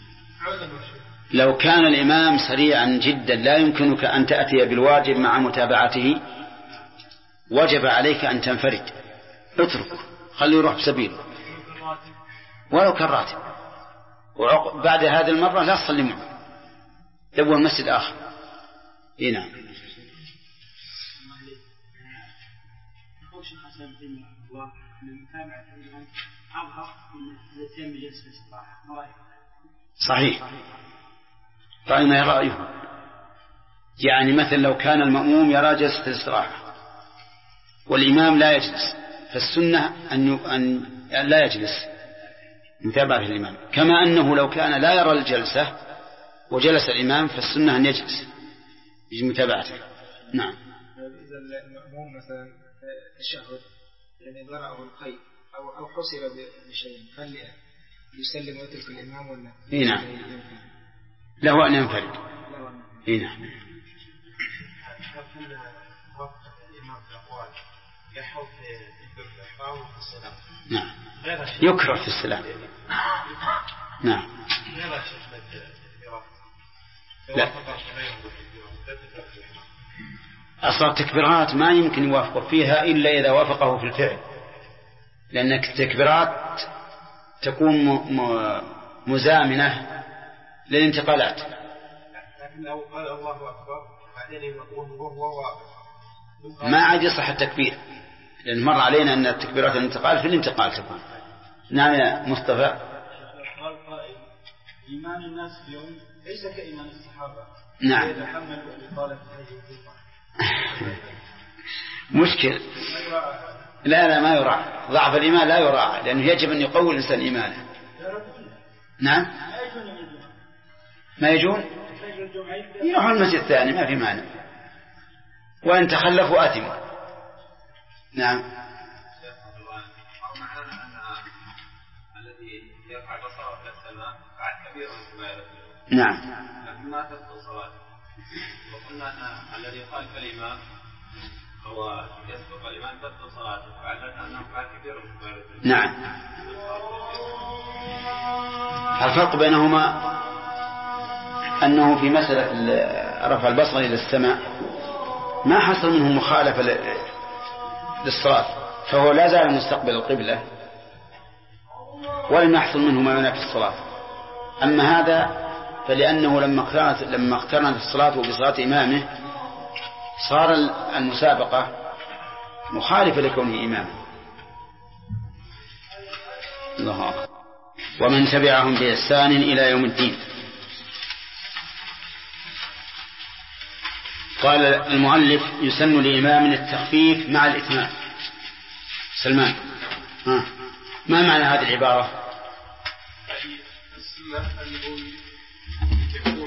لو كان الإمام سريعا جدا لا يمكنك أن تأتي بالواجب مع متابعته وجب عليك أن تنفرد. اتركه خليه يروح بسبيله ولو كان راتب بعد هذه المرة لا تصلي معه تبوى مسجد آخر. نعم. صحيح. رأي ما رأيه. يعني مثل لو كان المأموم يرى جلسة الاستراحة والإمام لا يجلس فالسنة أن لا يجلس متابعة الإمام كما أنه لو كان لا يرى الجلسة وجلس الإمام فالسنة أن يجلس يجب متابعته. نعم. إذا المأموم مثلا التشهد يعني ضرأه القيء أو حصل بشيء هل يسلم ويترك الإمام ولا؟ نعم. له أن ينفرد. نعم. نعم. يكره في السلام. نعم. لا. أصلا التكبيرات ما يمكن يوافق فيها إلا إذا وافقه في الفعل لأن التكبيرات تكون مزامنة للانتقالات. لكن لو قال الله أكبر بعدين يقول وهو ما عاد يصح التكبير لأن مر علينا أن التكبيرات الانتقال في الانتقال تكون. نعم يا مصطفى. إيمان الناس اليوم ليس كإيمان الصحابة. نعم. يتحمل الإطالة مشكل. لا ما يراعى ضعف الإيمان لا يراعى لأنه يجب أن يقوي الإنسان إيمانه. نعم. ما يجون يروح المسجد الثاني ما في مانع وإن تخلفوا آثموا. نعم. الذي يرفع بصره إلى السماء بعد كبير كبير. نعم. لكن ما تبطل صلاته. وقلنا أن الذي يخالف الإمام هو يسبق الإمام تبطل صلاته فعلنا أنه بعد كبير كبير. نعم. الفرق بينهما أنه في مسألة رفع البصر إلى السماء ما حصل منه مخالفة للصلاة فهو لا زال مستقبل القبلة ولم يحصل منه ما ينافي الصلاة. أما هذا فلأنه لما اقترنت الصلاة بصلاة إمامه صار المسابقة مخالفة لكونه إماما. الله أكبر. ومن تبعهم بإحسان إلى يوم الدين. قال المؤلف يسن لإمام التخفيف مع الإتمام. سلمان، ما معنى هذه العبارة؟ السنة أنه يكون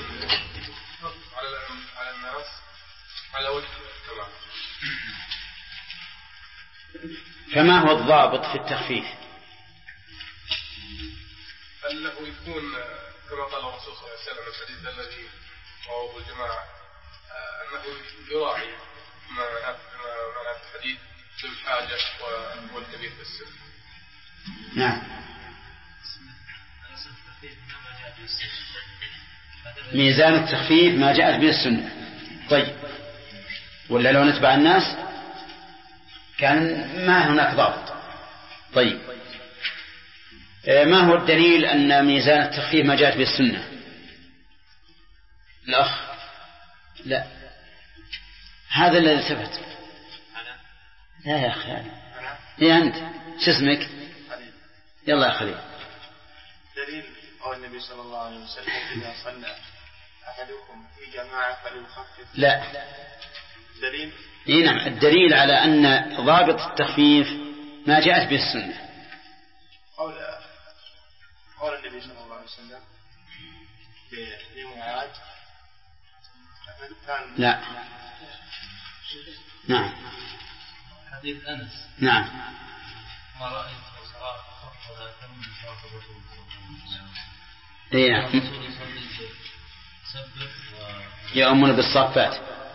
على الناس على وجه التمام. فما هو الضابط في التخفيف؟ أنه يكون كما قال الرسول صلى الله عليه وسلم الحديث الذي رواه الجماعة، أنه يراعي ما في الحديث ذو الحاجة والكبير في السن. نعم. ميزان التخفيف ما جاءت به السنة. طيب، ولا لو نتبع الناس كان ما هناك ضابط. طيب، ما هو الدليل أن ميزان التخفيف ما جاءت به السنة؟ الأخ، لا، هذا الذي ثبت. لا يا أخي، إيه أنت شو اسمك؟ يلا يا خليل. دليل قول النبي صلى الله عليه وسلم إذا صلى أحدكم في جماعة فليخفف. لا، دليل؟ إيه نعم، الدليل على أن ضابط التخفيف ما جاءت به السنة قول النبي صلى الله عليه وسلم لمعاذ. لا. نعم. حديث أنس. نعم. ما رأيت صلاة ولا تم صلاة الرسول صلى الله عليه وسلم. إيه نعم. يأمون بالصافات.